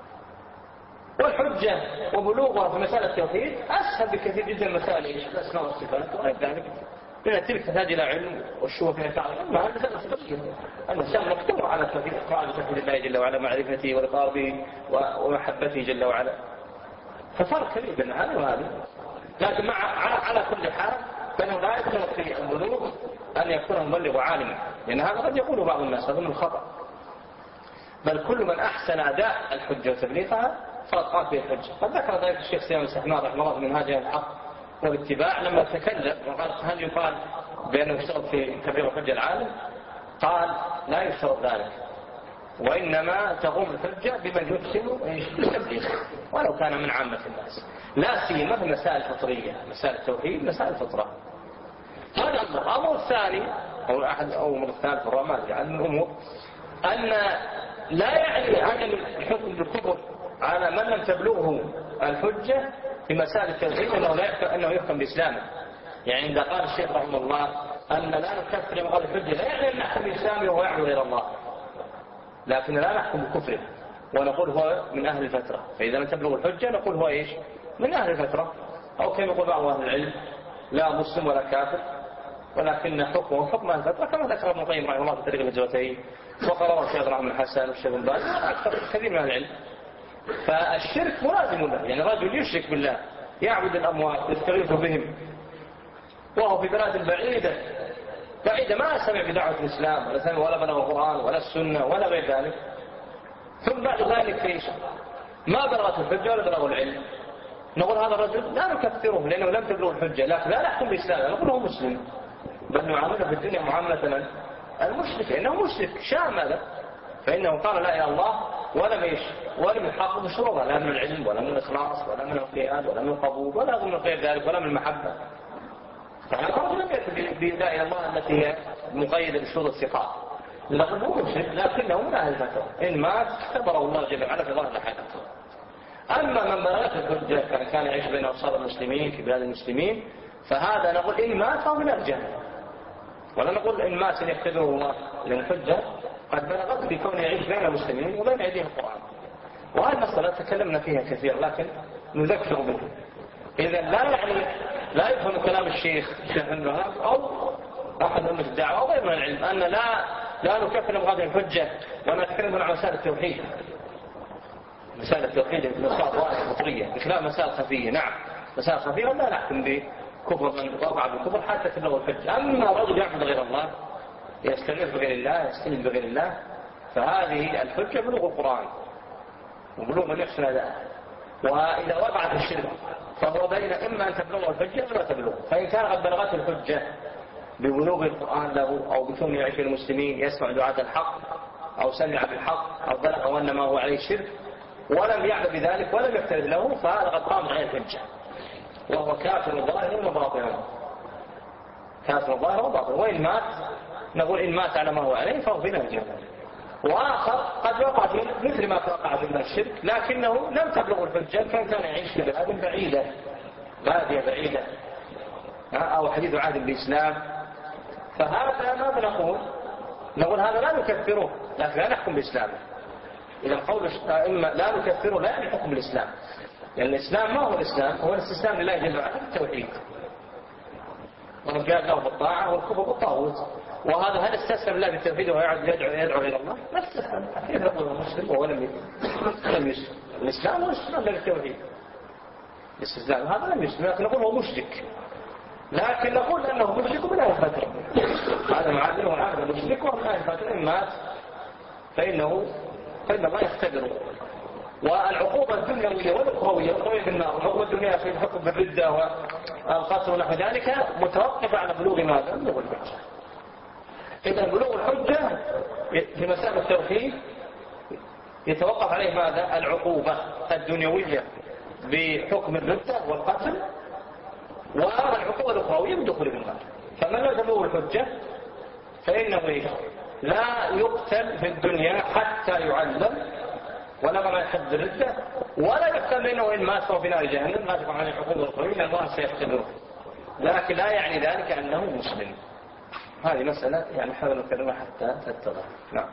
والحجة وبلوغها في مسألة التوحيد أسهل بكثير جدا من مسائل الأسماء والصفات وغير ذلك، لأن تلك تحتاج إلى علم والشبهة فيها تعرف. أما هذا مسألة صفاتية، الإنسان مقدور على توحيد الله جل وعلا، معرفته وإقراره ومحبته جل وعلا، ففرق كبير بين هذا وهذا. لكن على كل حال فإنه لا يشترط في البلوغ أن يكون مبلغ عالما، لأن هذا قد يقول بعض الناس هذا من الخطأ، بل كل من أحسن أداء الحجة وتبليغها فقد قام به الحجة. قد ذكر ذلك الشيخ سليمان السحمان رحمه الله من هذا الحق والاتباع لما تكلم وقال هل يقال بأنه يشترط في تبليغ الحجة العالم؟ قال لا يشترط ذلك، وإنما تقوم الحجة بمن يحسن التبليغ ولو كان من عامة الناس، لا سيما في مسائل فطرية، مسائل التوحيد، مسائل الفطرة. هذا الأمر الثاني أو أحد أمور الثالث الرماد عن الأمور أن لا يعني عدم الحكم بالكفر على من لم تبلغه الحجة في مسائل التوحيد أنه يحكم بإسلامه. يعني إذا قال الشيخ رحمه الله أن لا نكفر بغير الحجة لا يعني أن نحكم بإسلامه وهو يعبد غير الله، لكن لا نحكم بكفره ونقول هو من أهل الفترة. فإذا لم تبلغ الحجة نقول هو إيش؟ من أهل الفترة، أو كما يقول بعض أهل العلم لا مسلم ولا كافر ولكن حكمه حكم أهل الفترة، كما ذكر ابن القيم رحمه الله في طريق الهجرتين وقرره الشيخ رحمه الحسن والشيخ بن باز أكثر كثير من أهل العلم. فالشرك ملازم له، يعني رجل يشرك بالله يعبد الأموات يستغيث بهم وهو في بلاد بعيدة ما سمع بدعوة الإسلام ولا سمع ولا بلغ القرآن ولا السنة ولا غير ذلك، ثم بعد ذلك ايش؟ ما بلغت الحجة ولا بلغ العلم، نقول هذا الرجل لا نكفره لأنه لم تبلغ الحجة، لكن لا نحكم بإسلامه، نقول هو مسلم، بل نعامله في الدنيا معاملة المشرك، لأنه مشرك شاء ماذا؟ فإنه قال لا إله إلا الله ولم يحقق شروطها، لا من العلم ولا من الإخلاص ولا من القياد ولا من القبول ولا من غير ذلك ولا من المحبة. فهذا لم يأتي بلا إله الله التي هي مقيدة بشروط الثقات، نقول هو مشرك لكنه من أهل الفترة، إن مات اختبره الله جل وعلا في ظاهر حياته. أما من بلغت الحجة كان يعيش بين أوساط المسلمين في بلاد المسلمين فهذا نقول إن مات فهو من الجنة، ولا نقول إن مات يختبره الله، لأن الحجة قد بلغت بكون يعيش بين المسلمين وبين أيديهم القرآن. وهذه المسألة تكلمنا فيها كثير لكن نذكر بها. إذا لا يفهم كلام الشيخ النهار أو أحد من الدعوة أو غير من العلم أن لا نكفر بهذه الحجة ونتكلم عن مسائل التوحيد. مسائل التوحيد مسائل ظاهرة فطرية بخلاف مسائل خفية. نعم مسائل خفية لا نحكم بكفر من وقع بالكفر حتى تبلغ الحجة. أما رجل يعبد غير الله يستغيث بغير الله يستند بغير الله فهذه الحجة بلوغ القرآن وبلوغ من يحسن أداءه. وإذا وقعت الشرك فهو بين إما أن تبلغه الحجة ولا تبلغه. فإن كان قد بلغته الحجة ببلوغ القرآن له أو بكون يعيش المسلمين يسمع دعاة الحق أو سمع بالحق أو بلغ وأن ما هو عليه شرك ولم يعلم بذلك ولم يفترض له فهذا قد قام عليه الحجة وهو كافر ظاهر وباطن. كافر ظاهر وباطن. وإن مات نقول إن مات على ما هو عليه فهو في الجنة. وآخر قد وقع في مثل ما وقع في الشرك لكنه لم تبلغ الحجة كان يعيش في بلاد بعيدة بادية بعيدة أو حديث عهد بالإسلام فهذا ماذا نقول هذا لا نكفره لكن لا نحكم بإسلامه. إذا القول إما لا نكفره لا يعني حكم الإسلام لأن الإسلام ما هو الإسلام هو الاستسلام لله جل وعلا بالتوحيد والرجاء له بالطاعة والكفر بالطاغوت. وهذا هل استسلم الله بالتوحيد ويعد يدعو إلى الله؟ لا استسلم. كيف نقول هو مسلم وهو لم يسلم؟ الإسلام هو الاستسلام للتوحيد. الاستسلام هذا لم يسلم لكن نقول هو مشرك لكن نقول أنه مشرك من أهل الفترة. هذا معادل وعادل مشرك ومن أهل الفترة إن مات فإن الله يختبره. والعقوبة الدنيوية والأخروية والقوية بالنار والعقوبة الدنيا في الحكم بالردة والقتل ونحو ذلك متوقفة على بلوغ ماذا؟ بلوغ الحجة. إذا بلوغ الحجة في مسألة التوحيد يتوقف عليه ماذا؟ العقوبة الدنيوية بحكم الردة والقتل والعقوبة الأخروية بدخول النار. فمن لا تبلغ الحجة فإنه لا يقتل في الدنيا حتى يعلم ولا ما يحد الردة ولا يقتل منه إن مات في نار جهنم لا تقع عليه العقوبة الأخروية لأن الله سيختبره لكن لا يعني ذلك أنه مسلم. هذه مسألة يعني حاول نكررها حتى تتضح. نعم.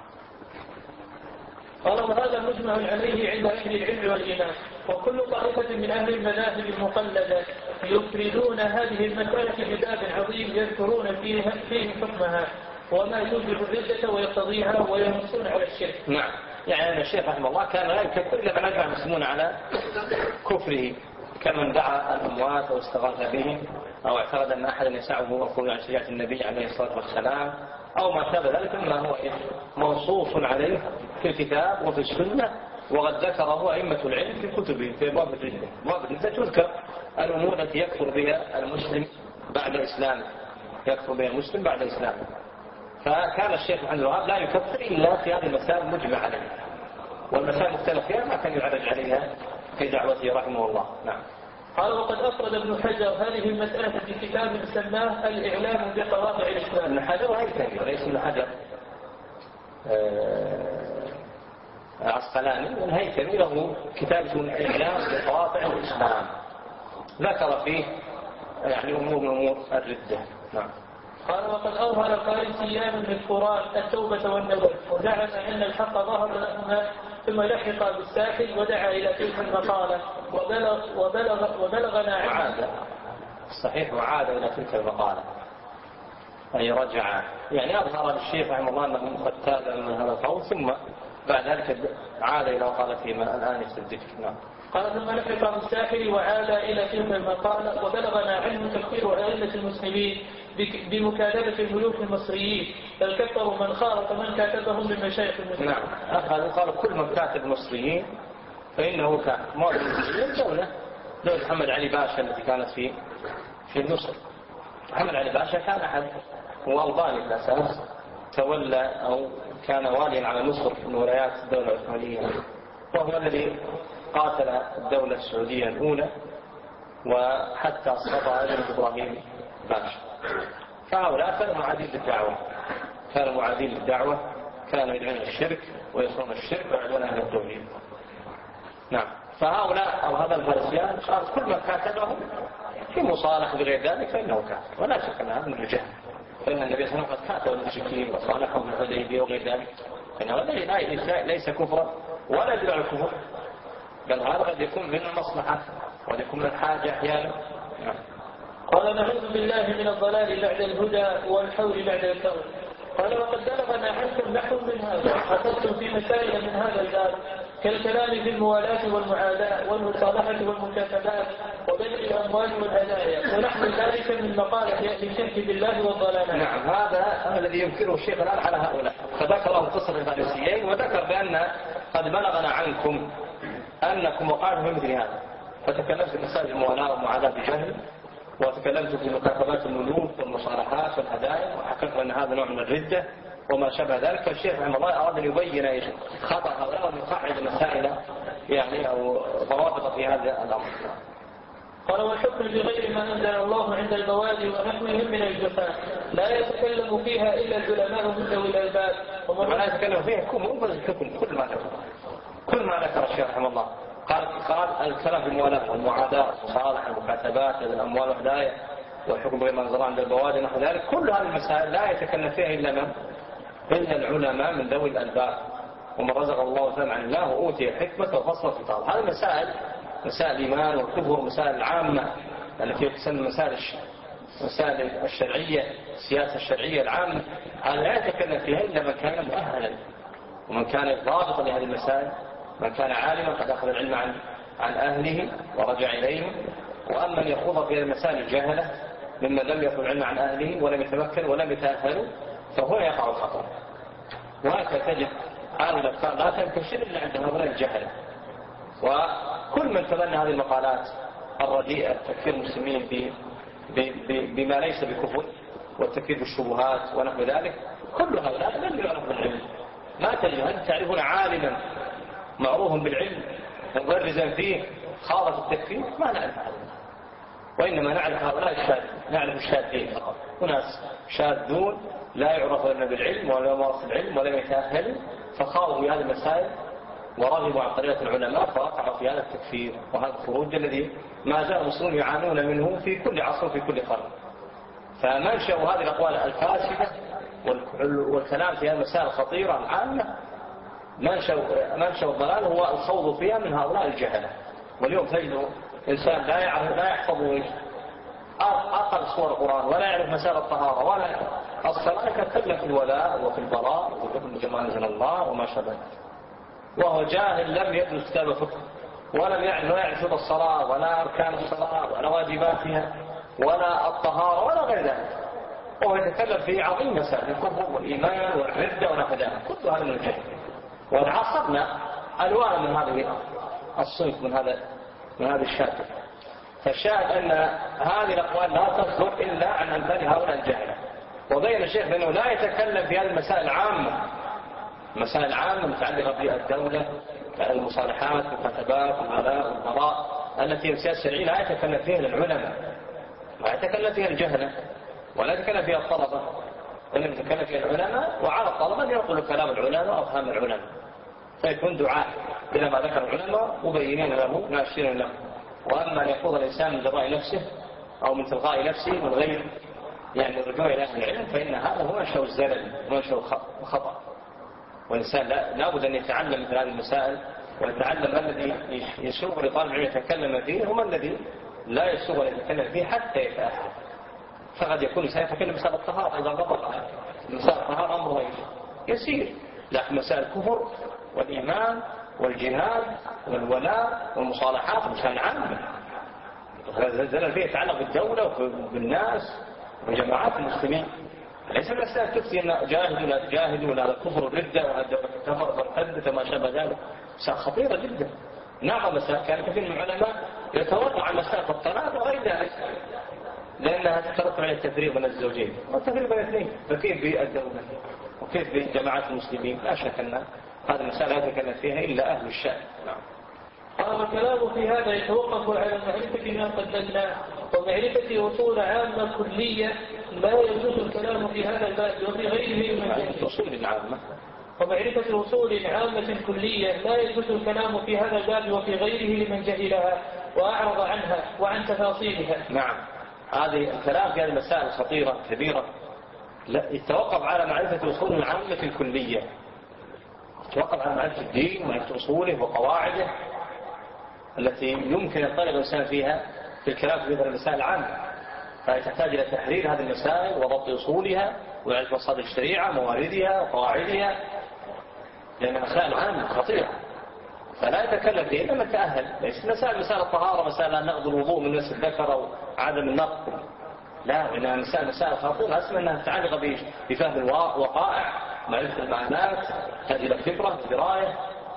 قال وهذا مجمع عليه عند أهل العلم والإيمان وكل طائفة من أهل المذاهب المقلدة يفردون هذه المسألة بباب عظيم يذكرون فيه حكمها وما يوجب الردة ويقتضيها وينصون على الشرك. نعم. يعني أن الشيخ رحمه الله كان لا يكفر إلا من أجمع المسلمون على كفره كمن دعا الأموات واستغاث بهم أو اعتقد أن أحدا يسعه وقول عن شريعة النبي عليه الصلاة والسلام أو ما شابه ذلك مما هو منصوص عليه في الكتاب وفي السنة وقد ذكره أئمة العلم في كتبهم في باب الردة. باب الردة تذكر الأمور التي يكفر بها المسلم بعد إسلامه يكفر بها المسلم بعد إسلامه. فكان الشيخ محمد الوهاب لا يكفر إلا في هذه المسائل المجمع عليها، والمسائل المختلف فيها ما كان يعرج عليها في دعوته رحمه الله. نعم. قال وقد أفرد ابن حجر هذه المسألة في كتاب سماه الإعلام بقواطع الإسلام. ابن حجر هيثمي وليس ابن حجر عسقلاني، الهيثمي له كتاب اسمه الإعلام بقواطع الإسلام، ذكر فيه يعني أمور من أمور الردة. نعم. قال وقد أظهر الفارسيان بالقرآن التوبة والنذر، وزعم أن الحق ظهر لهما ثم لحق بالساحل ودعا إلى تلك المقالة وبلغنا وعاد صحيح وعاد إلى تلك المقالة أي رجع، يعني أظهر الشيخ رحمه الله أنه قد تاب من هذا القول ثم بعد ذلك عاد إلى قالته ما الآن يستدرك. نعم. قال ثم لحق بالساحل وعاد إلى تلك المقالة وبلغنا عنه تكفير أئمة المسلمين بمكاتبة الملوك المصريين، بل كفروا من خالط من كاتبهم من مشايخ المسلمين. نعم. هذا قال كل من كاتب المصريين فإنه كان معظم المسلمين دولة محمد علي باشا التي كانت في مصر. محمد علي باشا كان أحد هو ألباني في الأساس، تولى أو كان واليا على مصر من ولايات الدولة العثمانية، وهو الذي قاتل الدولة السعودية الأولى وحتى أسقطها ابن إبراهيم باشا. فهؤلاء كانوا معادين للدعوة، كانوا يدعون الشرك ويصرون الشرك ويدعون أهل التوحيد. نعم. فهؤلاء أو هذا الفارسيان قال كل من كاتبهم في مصالح بغير ذلك فإنه كاتب، ولا شك أن هذا من الجهل، فإن النبي صلى الله عليه وسلم قد كاتب المشركين وصالحهم في الحديبية وغير ذلك، فإنه ليس كفرا ولا يدل على الكفر، بل هذا قد يكون من المصلحة وقد يكون من الحاجة أحيانا. نعم. قال نعوذ بالله من الضلال بعد الهدى والحول بعد الكون. قال وقد بلغنا عنكم نحو من هذا، أخذتم في مسائل من هذا الباب كالكلام في الموالاة والمعاداة والمصالحة والمكاتبات وبيع الأموال والهدايا ونحو ذلك من مقالة أهل الشرك بالله والضلالات. نعم. هذا الذي ينكره الشيخ الآن على هؤلاء، فذكرهم قصة الفارسيين وذكر بأن قد بلغنا عنكم أنكم وقعتم في مثل هذا، فتكلمت في مسائل الموالاة والمعاداة بجهل، وتكلمت في مكاتبات الملوك والمصالحات والهدايا، وحكيت أن هذا نوع من الردة وما شابه ذلك. فالشيخ رحمه الله أراد أن يبين خطأ هؤلاء ويقعد مسائل يعني أو ضوابط في هذا الأمر. قال والحكم بغير ما أنزل الله عند البوادي ونحوهم من الجفاء لا يتكلم فيها إلا العلماء من ذوي الألباب. ولا يتكلم فيها كل ما ذكر الشيخ رحمه الله قال الكلام في الموالاة والمعاداة والمصالحة والمكاتبات الأموال والهدايا والحكم بغير ما أنزل الله عند البوادي ونحو ذلك، كل هذه المسائل لا يتكلم فيها إلا العلماء من ذوي الألباب، ومن رزق الله تعالى عن الله وأوتي الحكمة وفصل الخطاب. هذه مسائل الإيمان والكفر والمسائل العامة التي تسمى مسائل الشرعية، السياسة الشرعية العامة، هذا لا يتكلم فيها إلا من كان مؤهلا ومن كان ضابطا لهذه المسائل، من كان عالما قد أخذ العلم عن أهله ورجع إليهم. وأما من يخوض في المسائل الجهلة ممن لم يأخذ العلم عن أهله ولم يتمكن ولم يتأهلوا فهو يقع الخطأ. وهكذا تجد هذه الأفكار لا تنتشر إلا عند هؤلاء الجهلة. وكل من تبنى هذه المقالات الرديئة تكفير المسلمين بما ليس بكفر والتكفير بالشبهات ونحو ذلك، كل هؤلاء لم يعرفوا العلم. ما تجد هل تعرفون عالما معروف بالعلم مبرزا فيه خالط التكفير؟ ما نعرف هذا، وإنما نعرف هؤلاء الشاذين، نعرف الشاذين فقط، وناس شاذون لا يعرفون بالعلم ولا يمارس العلم ولم يتأهلوا فخاضوا في هذه المسائل ورغبوا عن طريقة العلماء فوقعوا في هذا التكفير وهذا الخروج الذي ما زال المسلمون يعانون منه في كل عصر وفي كل قرن. فمنشأ هذه الأقوال الفاسدة والكلام في هذه المسائل الخطيرة العامة، منشأ الضلال هو الخوض فيها من هؤلاء الجهلة. واليوم تجد إنسان لا يحفظ أقل صور القرآن ولا يعرف مسائل الطهارة ولا الصلاة، يتكلم في الولاء وفي البراء وفي جمال نزل الله وما شابه، وهو جاهل لم يدرس كتاب الفقه ولم يعرف الصلاة ولا أركان الصلاة ولا واجباتها ولا الطهارة ولا غير ذلك، وهو يتكلم في عظيم مسائل الكفر والإيمان والردة ونحو ذلك، كل هذا من الجهل. وعاصرنا ألوان من هذه الصنف من هذا الشاذ. فالشاهد أن هذه الأقوال لا تصدر إلا عن أمثال هؤلاء الجهلة، وبين الشيخ بأنه لا يتكلم في هذه المسائل العامة، مسائل عامة متعلقة بالدولة، المصالحات، المكاتبات، الولاء والبراء، التي السياسة الشرعية لا يتكلم فيها العلماء، لا يتكلم فيها الجهلة، ولا يتكلم فيها الطلبة، وإنما يتكلم فيها العلماء، وعلى الطلبة أن ينقلوا كلام العلماء وأفهام العلماء، فيكون دعاء إلى ما ذكر العلماء مبينين له ناشرين له. وأما أن يخوض الإنسان من جراء نفسه أو من تلقاء نفسه من غير يعني الرجوع إلى أهل العلم، فإن هذا هو منشأ الزلل ومنشأ الخطأ. والإنسان لا بد أن يتعلم مثل هذه المسائل، ويتعلم ما الذي يسوغ لطالب العلم يتكلم فيه وما الذي لا يسوغ أن يتكلم فيه حتى يتأهل. فقد يكون الإنسان يتكلم مسائل الطهارة إذا ضبط مسائل الطهارة أمره يسير، لكن مسائل الكفر والإيمان والجهاد والولاء والمصالحات مسائل عامة. الزلل فيه يتعلق بالدولة وبالناس وجماعات المسلمين، ليس الأسئلة تفتي أن جاهدوا ولا الكفر والردة ولا الدولة الكفر والردة ما شابه ذلك، مسائل خطيرة جدا. نعم مسائل كان كثير من العلماء يتوقع عن مسائل الطلاق وغير ذلك، لأنها تترتب على التفريق بين الزوجين والتفريق بين الاثنين، فكيف بالدولة وكيف بجماعات المسلمين؟ لا شك أن هذه المسائل لا يتكلم فيها إلا أهل الشأن. نعم. الكلام في هذا يتوقف على معرفة ما قدمناه ومعرفة أصول عامة كلية لا يجوز الكلام في هذا الباب وفي غيره من أصول عامة، ومعرفة أصول عامة كلية لا يجوز الكلام في هذا الباب وفي غيره لمن جهلها وأعرض عنها وعن تفاصيلها. نعم، هذه الكلام في هذه المسائل خطيرة كبيرة يتوقف على معرفة أصول العامة الكلية، يتوقف على معرفة الدين ومعرفة أصوله وقواعده التي يمكن يطلب الإنسان فيها في الكلام في هذه المسائل العامة، فتحتاج إلى تحرير هذه المسائل وضبط أصولها ومعرفة مصادر الشريعة مواردها وقواعدها، لأنها مسائل عامة خطيرة فلا يتكلم فيها إلا من تأهل. ليس مسائل الطهارة، مسائل نقض الوضوء من نفس الذكر أو عدم النقض، لا، إنها مسائل خطيرة أسمى أنها تتعلق بفهم الوقائع، معرفة المعنات، تحتاج إلى خبرة دراية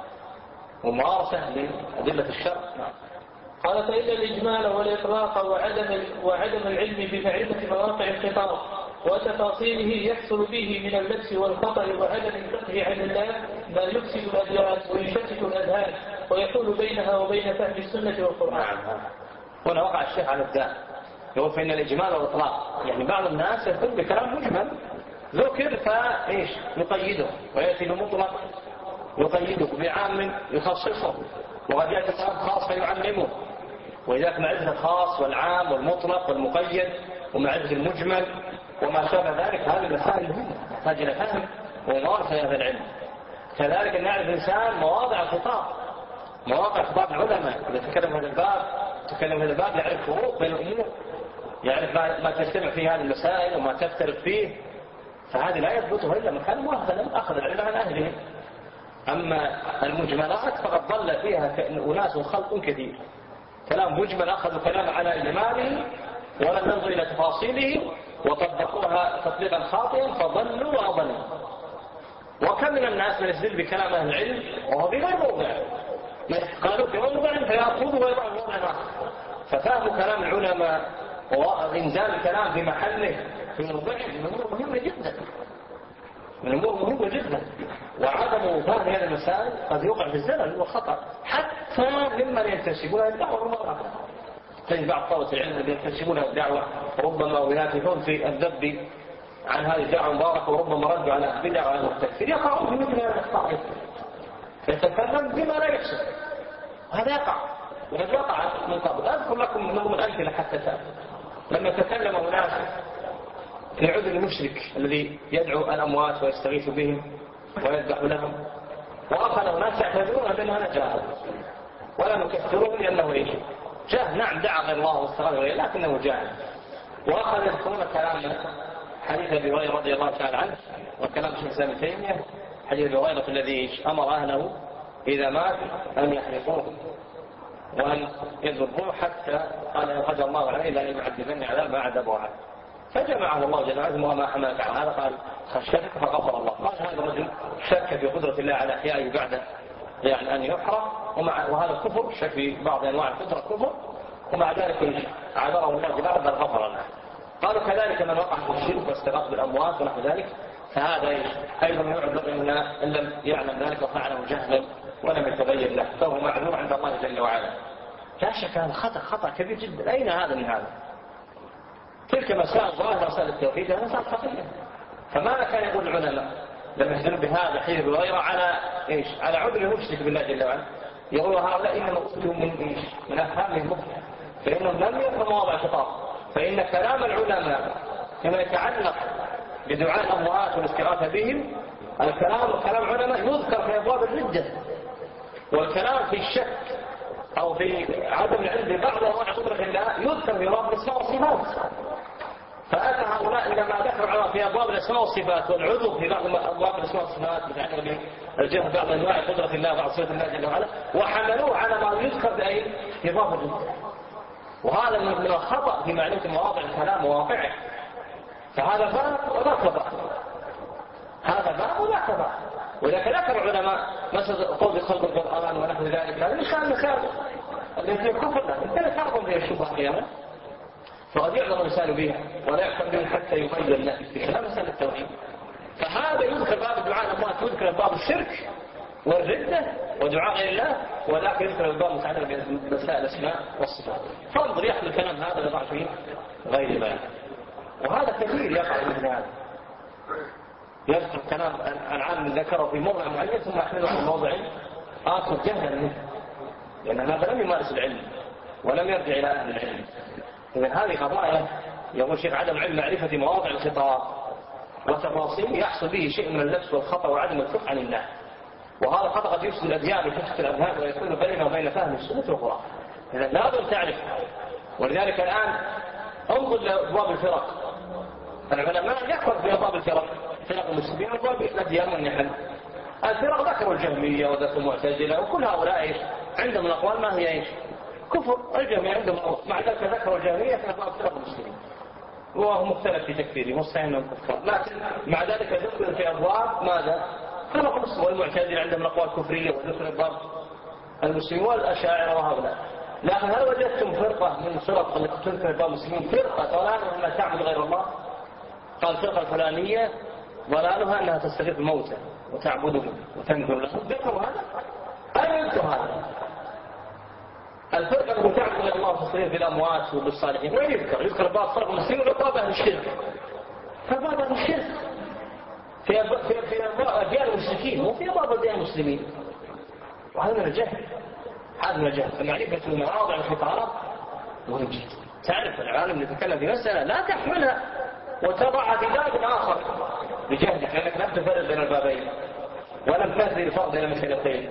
وممارسة لأدلة الشرع. قال فإن الإجمال والإطلاق وعدم العلم بمعرفة مواقع الخطاب وتفاصيله يحصل به من اللبس والخطأ وعدم الفقه عن الله ما يفسد الأديان ويشتت الأذهان ويحول بينها وبين فهم السنة والقرآن. هنا وقع الشيخ على الداء، يقول فإن الإجمال والإطلاق، يعني بعض الناس يقول بكلام مجمل ذكر فإيش يقيده، ويأتي بمطلق يقيده، بعام يخصصه، وقد يأتي كلام خاص فيعلمه. وإذا معرفة الخاص والعام والمطلق والمقيد ومعرفة المجمل وما شابه ذلك، هذه المسائل مهمة تحتاج إلى فهم وممارسة هذا العلم. كذلك أن يعرف الإنسان مواضع الخطاب، مواقع خطاب العلماء، إذا تكلم هذا الباب يعرف فروق بين الأمور، يعرف ما تجتمع فيه هذه المسائل وما تفترق فيه، فهذه لا يثبتها إلا من كان مؤهلا أخذ العلم عن أهله. أما المجملات فقد ضل فيها أناس وخلق كثير، كلام مجمل أخذوا كلام على إجماله ولم ينظروا إلى تفاصيله وطبقوها تطبيقا خاطئا فضلوا وأضلوا. وكم من الناس من يستدل بكلام أهل العلم وهو بغير موضع، قالوا في موضع فيأخذوا ويضعوا موضع آخر. ففهم كلام العلماء وإنزال الكلام في محله في موضعه من أمور مهمة جدا، من أمور مهمة جدا. وعدم فهم هذه المسائل قد يوقع في الزلل والخطأ حتى ممن ينتسبون الدعوة المباركة. تجد بعض طلبة العلم الذين ينتسبون الدعوة ربما وينافقون في الذب عن هذه الدعوة المباركة، وربما ردوا على البدع وعلى التكفير، يقعون في مثل هذا الأخطاء، فيتكلم بما لا يحسن، وهذا يقع وقد وقع من قبل. أذكر لكم من الأمثلة حتى تعلم. لما تكلم أناس في عذر المشرك الذي يدعو الأموات ويستغيث بهم ويذبح لهم، وأخذ ناس يعتذرون بأنه أنا جاهل ولا نكفرون لأنه إيش جاهل. نعم دعا غير الله واستغاث غيره لكنه جاهل. وأخذ يذكرون كلام حديث أبي هريرة رضي الله تعالى عنه وكلام شيخ الإسلام ابن تيمية، حديث أبي هريرة الذي أمر أهله إذا مات أن يحرقوه وأن يذبحوه حتى قال إن قدر الله عليه لا يعذبني عذاب ما عذبه عنه. فجمعه الله جل وعلا وما حملك عن هذا، قال خشيتك فغفر الله. قال هذا الرجل شك في قدرة الله على إحيائه بعد يعني أن يحرق، وهذا الكفر، شك في بعض أنواع القدرة كفر، ومع ذلك عذره الله جل وعلا بل غفر له. قالوا كذلك كذلك من وقع في الشرك واستغاث بالأموات ونحو ذلك فهذا أيضا يعذر إن لم يعلم ذلك وفعله جهلا ولم يتبين له فهو معذور عند الله جل وعلا. لا شك هذا خطأ كبير جدا. أين هذا من هذا؟ تلك مسائل ظاهرة مسائل التوحيد هذا مسائل خطيرة. فماذا كان يقول العلماء لما يحذروا بهذا حين بغيره على إيش؟ على عذر المشرك بالله جل وعلا. يقول هؤلاء إنما أخذوا من إيش؟ من أفهامهم المخطئة فإنهم لم يفهموا مواضع الخطاب. فإن كلام العلماء فيما يتعلق بدعاء الأموات والاستغاثة بهم كلام العلماء يذكر في أبواب الردة، والكلام في الشك أو في عدم العلم ببعض أنواع قدرة الله يذكر في أبواب الأسماء والصفات. فأتى هؤلاء إنما ذكروا في أبواب الأسماء والصفات والعذر في بعض أبواب الأسماء والصفات متعلقة بالجهل بعض أنواع قدرة الله وبعض صفات الله جل وعلا وحملوه على ما يذكر في أبواب الردة. وهذا من الخطأ في معرفة مواضع الكلام وواقعه. فهذا باب وذاك باب، هذا باب وذاك باب. وإذا ذكر العلماء مثل قول خلق القرآن ونحو ذلك هذا مثال الذي يكفر له انت تعرفون به الشبهة قياما فقد يعذر الإنسان بها ولا يحكم به حتى يبين له في كلام مسألة التوحيد. فهذا يذكر باب الدعاء الأموات يذكر باب الشرك والردة ودعاء غير الله، ولكن يذكر الباب متعلق بمسائل الأسماء والصفات. فانظر يحمل الكلام هذا ويضع فيه غير بيان. وهذا كثير يقع مثل هذا، يذكر كلام العالم ذكره في موضع معين ثم يحمله في موضع آخر جهلا منه، لأن هذا لم يمارس العلم ولم يرجع إلى أهل العلم. إذن هذه قضايا يقول شيخ عدم علم معرفة مواضع الخطاب وتفاصيل يحصل به شيء من اللبس والخطأ وعدم الفقه عن الله. وهذا خطأ قد يفسد الأديان ويفسد الأذهان ويكون بينه وبين فهم السنة والقرآن. إذن لازم تعرف. ولذلك الآن انظر لأبواب الفرق. العلماء يكفر في أبواب الفرق فرق المسلمين وأبواب الأديان والنحل. الفرق ذكروا الجهمية وذكروا المعتزلة وكل هؤلاء عندهم الأقوال ما هي كفر. الجهمية عندهم مع ذلك ذكروا الجهمية في أبواب فرق المسلمين وهو مختلف في تكفيره مستحيل أنهم كفار، لكن مع ذلك ذكر في أبواب ماذا؟ فرق المسلمين والمعتزلة عندهم الأقوال كفرية وذكر أبواب المسلمين والأشاعرة وهؤلاء. لكن هل وجدتم فرقة من فرق التي تذكر أبواب المسلمين فرقة ضلالها أنها تعبد غير الله؟ قال الفرقة الفلانية ضلالها أنها تستغيث الموتى وتعبدهم وتنذر لهم. ذكروا هذا؟ أين يذكر هذا؟ الفرقة التي تعبد غير الله وتستغيث بالأموات وبالصالحين وين يذكر؟ يذكر باب فرق المسلمين وباب أهل الشرك. فباب أهل الشرك في أديان المشركين مو في باب أديان المسلمين. وهذا من الجهل. هذا من الجهل. فمعرفة مواضع الخطاب مهم جدا. تعرف العالم يتكلم في مسألة لا تحملها وتضع في باب آخر بجهلك لأنك لم تفرق بين البابين ولم تهدي الفرق بين المسألتين.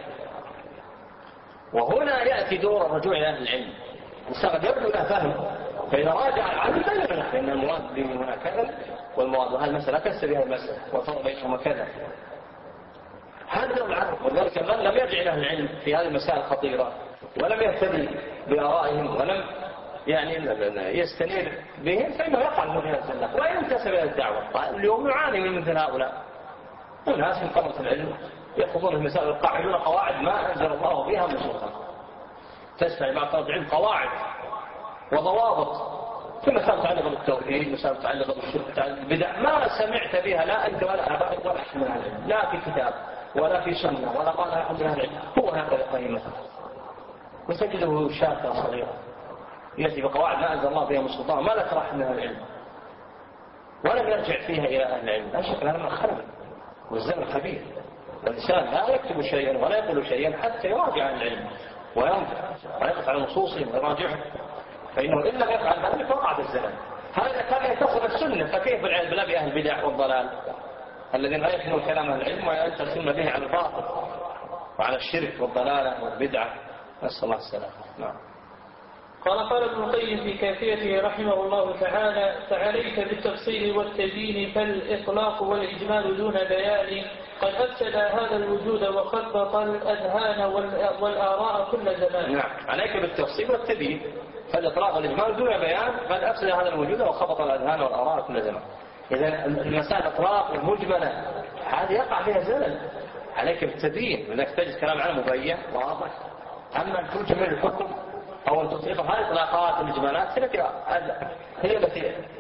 وهنا يأتي دور الرجوع إلى أهل العلم. قد يبدو له فهم فإذا راجع العالم بين له بأن المراد به هنا كذا والمراد هذه المسألة تفسر بها المسألة والفرق بينهما كذا. هذا العرف. ولذلك من لم يرجع إلى أهل العلم في هذه المسائل الخطيرة ولم يهتدي بآرائهم ولم يستنير بهم فإنه يقع من هذا الزلة وإن انتسب إلى الدعوة. اليوم يعاني من مثل هؤلاء الناس من طلبة العلم يأخذون المسائل القاعدون قواعد ما أنزل الله بها من سلطان. تسمع بعض طلبة العلم قواعد وضوابط في مسائل تتعلق بالتوحيد مسائل تتعلق بالشرك تتعلق بالبدع ما سمعت بها لا أنت ولا آبائك ولا أحد من أهل العلم لا في كتاب ولا في سنة ولا قال أحد من أهل العلم. هو هكذا قيمة وتجده شاكة صغيرة يأتي بقواعد ما أنزل الله بها من سلطان ما ذكر أحد من أهل العلم ولم يرجع فيها إلى أهل العلم. لا شك هذا من الخلل والزمن خبير. والإنسان لا يكتب شيئا ولا يقول شيئا حتى يراجع عن العلم وينظر ويقف على نصوصهم ويراجعه فإنه إن لم يفعل ذلك وقع في الزمن. هذا كان يتصل السنة فكيف العلم بلا بأهل البدع والضلال الذين لا يفهمون كلام العلم وينتصرون به على الباطل وعلى الشرك والضلالة والبدعة. نسأل الله السلامة. نعم. قال ابن القيم في كافيته رحمه الله تعالى فعليك بالتفصيل والتبيين فالإطلاق والإجمال دون بيان قد أفسد هذا الوجود وخبط الأذهان والآراء كل زمان. نعم عليك بالتفصيل والتبيين فالإطلاق والإجمال دون بيان قد أفسد هذا الوجود وخبط الأذهان والآراء كل زمان. إذا المسائل الإطلاق والمجملة هذه يقع فيها زلل عليك بالتبيين لأنك تجد كلام عنه مبين واضح. أما أن تجمل الحكم أو أن تطلق هذه الإطلاقات والإجمالات هي التي وقع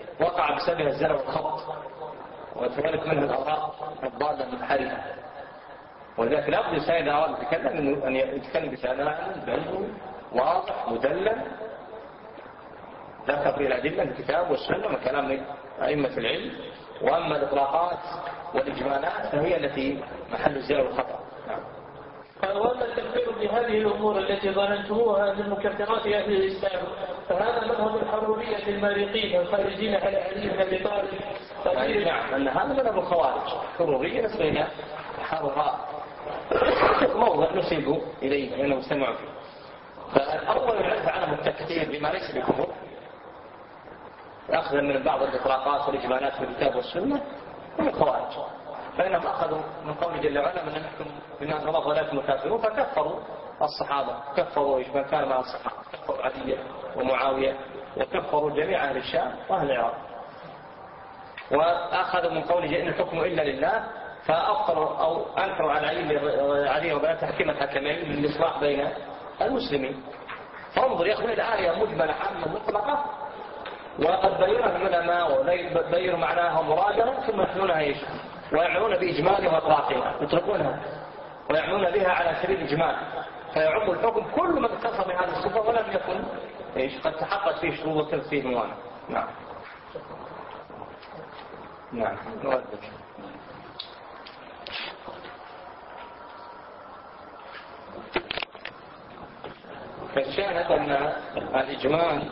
وقع بسببها الزلل والخبط، وكذلك منها الآراء الضالة المنحرفة. ولذلك لا بد الإنسان إذا أراد يتكلم أن يتكلم بسند بعلم واضح مدلل ذكر فيه الأدلة من الكتاب والسنة من كلام أئمة العلم. وأما الإطلاقات والإجمالات فهي التي محل الزلل والخطأ. نعم. وأما التكفير بهذه الأمور التي ظننتموها من مكفرات أهل الإسلام فهذا مذهب الحرورية المارقين الخارجين على علي بن أبي طالب. نعم، أن هذا مذهب الخوارج الحرورية نسبة حرراء موضع نسيبوا إليه لأنه سمعوا فيه. فالأول نعرف عنهم التكفير بما ليس بكفر أخذا من بعض الإطلاقات والإجمالات في الكتاب والسنة هم الخوارج، فإنهم أخذوا من قول جل وعلا من نحكم بما أنزل الله ولا يكونوا كافرون فكفروا الصحابة، كفروا من كان مع الصحابة، كفروا علي ومعاوية وكفروا جميع أهل الشام وأهل العراق. وأخذوا من قول إن الحكم إلا لله فأبطلوا أو أنكروا علي وبنات تحكيم الحكمين للإصلاح بين المسلمين. فانظر يأخذون الآية مجملة عامة مطلقة وقد بينها العلماء وبينوا معناها ومرادها ثم يحملونها ايش؟ ويعملون بإجمالها وإطلاقها يتركونها ويعملون بها على سبيل الإجمال فيعم الحكم كل من اتصف بهذه الصفة ولم يكن ايش؟ قد تحقق فيه شروط فيه موانع. نعم. نعم. نردد. فالشاهد أن الإجمال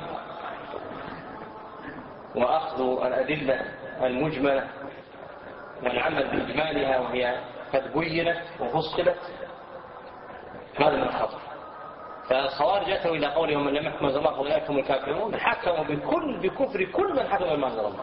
وأخذ الأدلة المجملة والعمل بإجمالها وهي قد بينت وفصلت هذا من الخطر. فالخوارج أتوا إلى قولهم من لم يحكم الله فأولئك هم الكافرون حكموا بكفر كل من حكم ما أنزل الله،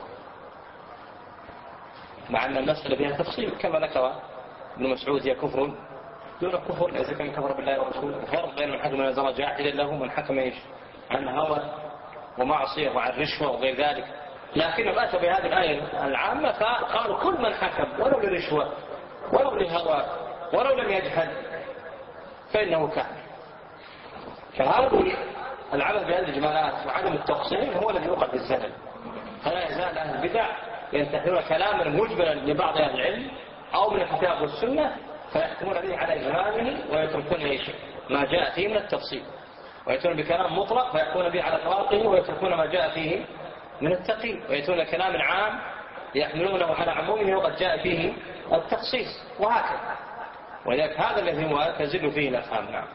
مع أن المسألة فيها تفصيل كما ذكر ابن مسعود هي كفر دون كفر إذا كان كفر بالله ورسوله. فرق بين من حكم من أنزل جاحدا له ومن حكم إيش عن هوى ومعصية وعن رشوة وغير ذلك. لكنهم أتوا بهذه الآية العامة فقالوا كل من حكم ولو لرشوة ولو لهوى ولو لم يجحد فإنه كافر. فهذه العمل بهذه الإجمالات وعدم التفصيل هو الذي يوقع في الزلل. فلا يزال أهل البدع ينتحلون كلاما مجملا لبعض أهل العلم أو من الكتاب والسنة فيحكمون به على إجماله ويتركون ايش ما جاء فيه من التفصيل، ويأتون بكلام مطلق فيحكمون به على إطلاقه ويتركون ما جاء فيه من التقييد، ويأتون كلام عام يحملونه على عمومه وقد جاء فيه التخصيص وهكذا. ولذلك هذا الذي هو تزل فيه الأفهام. نعم.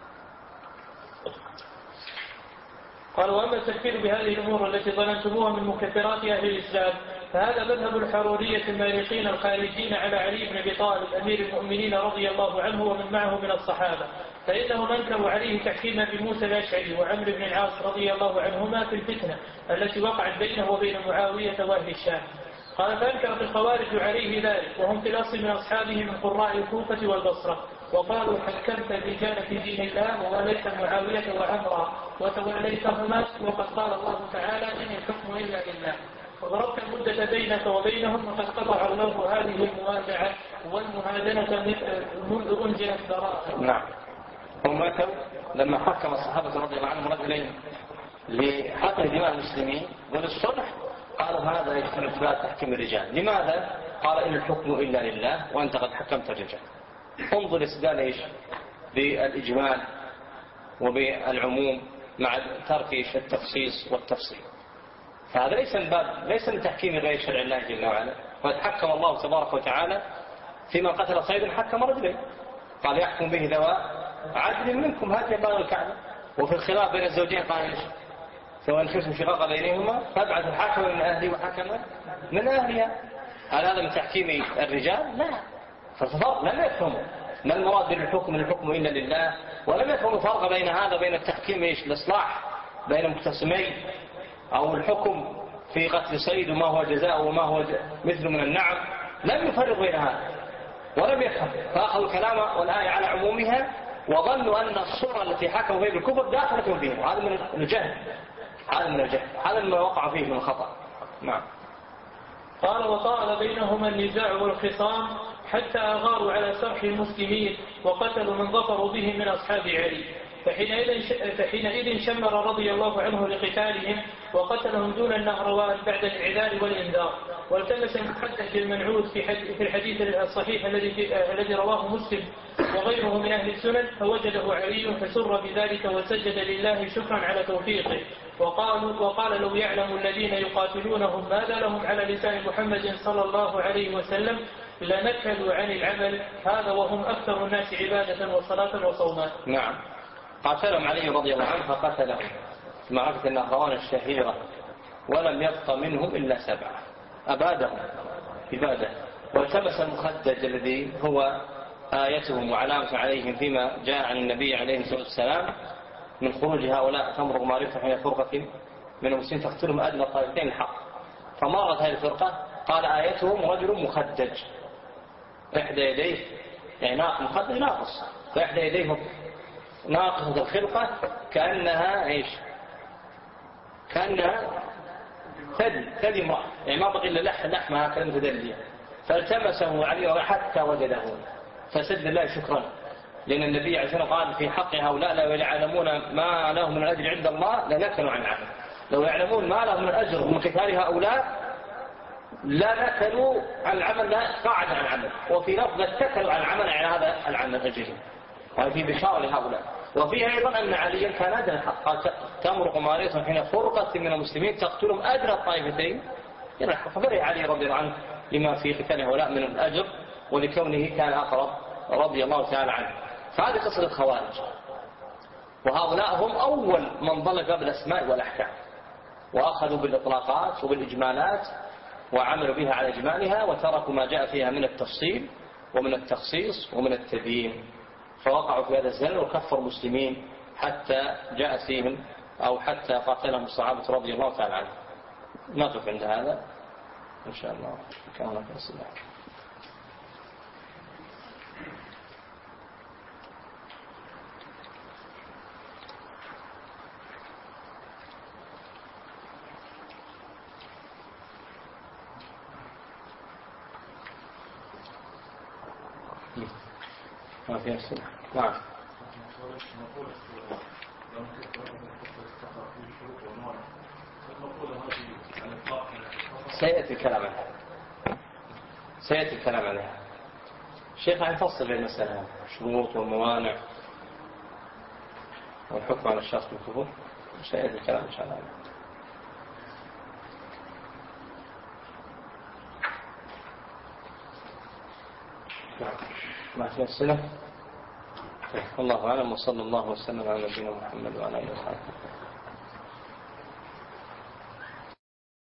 قال وأما التكفير بهذه الأمور التي ظننتموها من مكفرات أهل الإسلام فهذا مذهب الحرورية المارقين الخارجين على علي بن أبي طالب أمير المؤمنين رضي الله عنه ومن معه من الصحابة، فإنهم أنكروا عليه تحكيما بموسى الأشعري وعمرو بن العاص رضي الله عنهما في الفتنة التي وقعت بينه وبين معاوية وأهل الشام. قال فأنكرت الخوارج عليه ذلك وهم في الأصل من أصحابه من قراء الكوفة والبصرة، وقالوا حكمت الرجال في دين الله ووليت معاوية وعمرا وتوليتهما وقد قال الله تعالى إن الحكم إلا لله، وضربت المدة بينك وبينهم وقد قطع الله هذه الموازعة والمهادنة منذ أنزلت براءة. نعم. هم أتوا لما حكم الصحابة رضي الله عنهم رجلين لحقن دماء المسلمين وللصلح قالوا هذا يجب إثبات تحكيم الرجال. لماذا؟ قال إن الحكم إلا لله وأنت قد حكمت الرجال. انظر استدلال ايش بالإجمال وبالعموم مع ترك التخصيص والتفصيل. فهذا ليس الباب ليس من تحكيم غير شرع الله جل وعلا. وتحكم الله تبارك وتعالى فيما قتل صيدا حكم رجلين قال يحكم به ذوى عدل منكم هذا باب الكعبة. وفي الخلاف بين الزوجين قال ايش سواء خفتم شقاق بينهما فابعثوا حكما من أهله وحكما من أهلها. هل هذا من تحكيم الرجال؟ لا. فالفرق لم يفهموا ما المراد بالحكم الحكم إلا لله، ولم يفهموا الفرق بين هذا بين التحكيم ايش الإصلاح بين مختصمين أو الحكم في قتل صيد وما هو جزاء وما هو مثل من النعم. لم يفرق بين هذا ولم يفهم فأخذوا الكلام والآية على عمومها وظنوا أن الصورة التي حكموا فيها بالكفر داخلة فيهم. هذا من الجهل هذا ما وقع فيه من الخطأ. نعم. قال وطال بينهما النزاع والخصام حتى أغاروا على سرح المسلمين وقتلوا من ظفروا به من أصحاب علي، فحينئذ شمر رضي الله عنه لقتالهم وقتلهم دون النهروان بعد الإعلان والإنذار. والتمس المحدث المنعوت في الحديث الصحيح الذي رواه مسلم وغيره من أهل السنن، فوجده علي فسر بذلك وسجد لله شكرا على توفيقه. وقال لو يعلم الذين يقاتلونهم ماذا لهم على لسان محمد صلى الله عليه وسلم لنكلوا عن العمل هذا وهم أكثر الناس عبادة وصلاة وصوما. نعم، قاتلهم علي رضي الله عنه فقتلهم في معركة النهروان الشهيرة، ولم يبق منهم إلا 7 أبادهم إبادة. والتمس المخدج الذي هو آيتهم وعلامة عليهم فيما جاء عن النبي عليه الصلاة والسلام من خروج هؤلاء تمرق معرفة حين فرقة من المسلمين تقتلهم أدنى طائفتين الحق. فمرت هذه الفرقة قال آيتهم رجل مخدج إحدى يديه، يعني ناقص مخدج ناقص، فإحدى يديه ناقصة الخلقة كأنها إيش؟ كأنها ثدي امرأة، يعني ما بقي إلا لحمها هكذا متدلية. فالتمسه علي حتى وجده فسد الله شكرا، لأن النبي عليه الصلاة والسلام قال في حق هؤلاء لو يعلمون ما لهم من الأجر عند الله لنكلوا عن العمل. لو يعلمون ما لهم من الأجر من قتال هؤلاء لا نكلوا عن العمل، لا قاعد عن العمل. وفي لفظ اتكلوا عن العمل يعني هذا العمل الأجري، وفي بشارة لهؤلاء. وفيه أيضا أن عليا كان أدنى الحق، قال تمرق معركة حين فرقة من المسلمين تقتلهم أدنى الطائفتين، ففرح علي رضي الله عنه لما في قتال هؤلاء من الأجر ولكونه كان أقرب رضي الله تعالى عنه. فهذه قصة الخوارج، وهؤلاء هم أول من ضل بالأسماء والأحكام، وأخذوا بالإطلاقات وبالإجمالات وعملوا بها على إجمالها، وتركوا ما جاء فيها من التفصيل ومن التخصيص ومن التبيين، فوقعوا في هذا الزلل وكفروا المسلمين حتى جاء فيهم أو حتى قاتلهم الصحابة رضي الله تعالى عنهم. نقف عند هذا إن شاء الله. كان هناك أسئلة. ما في أسئلة. نعم. سيأتي الكلام عليها. الشيخ هيفصل بين المسألة الشروط والموانع والحكم على الشخص بالكفر، سيأتي الكلام إن شاء الله. ما في أسئلة. الله أعلم، وصلى الله وسلم على نبينا محمد وعلى آله وصحبه.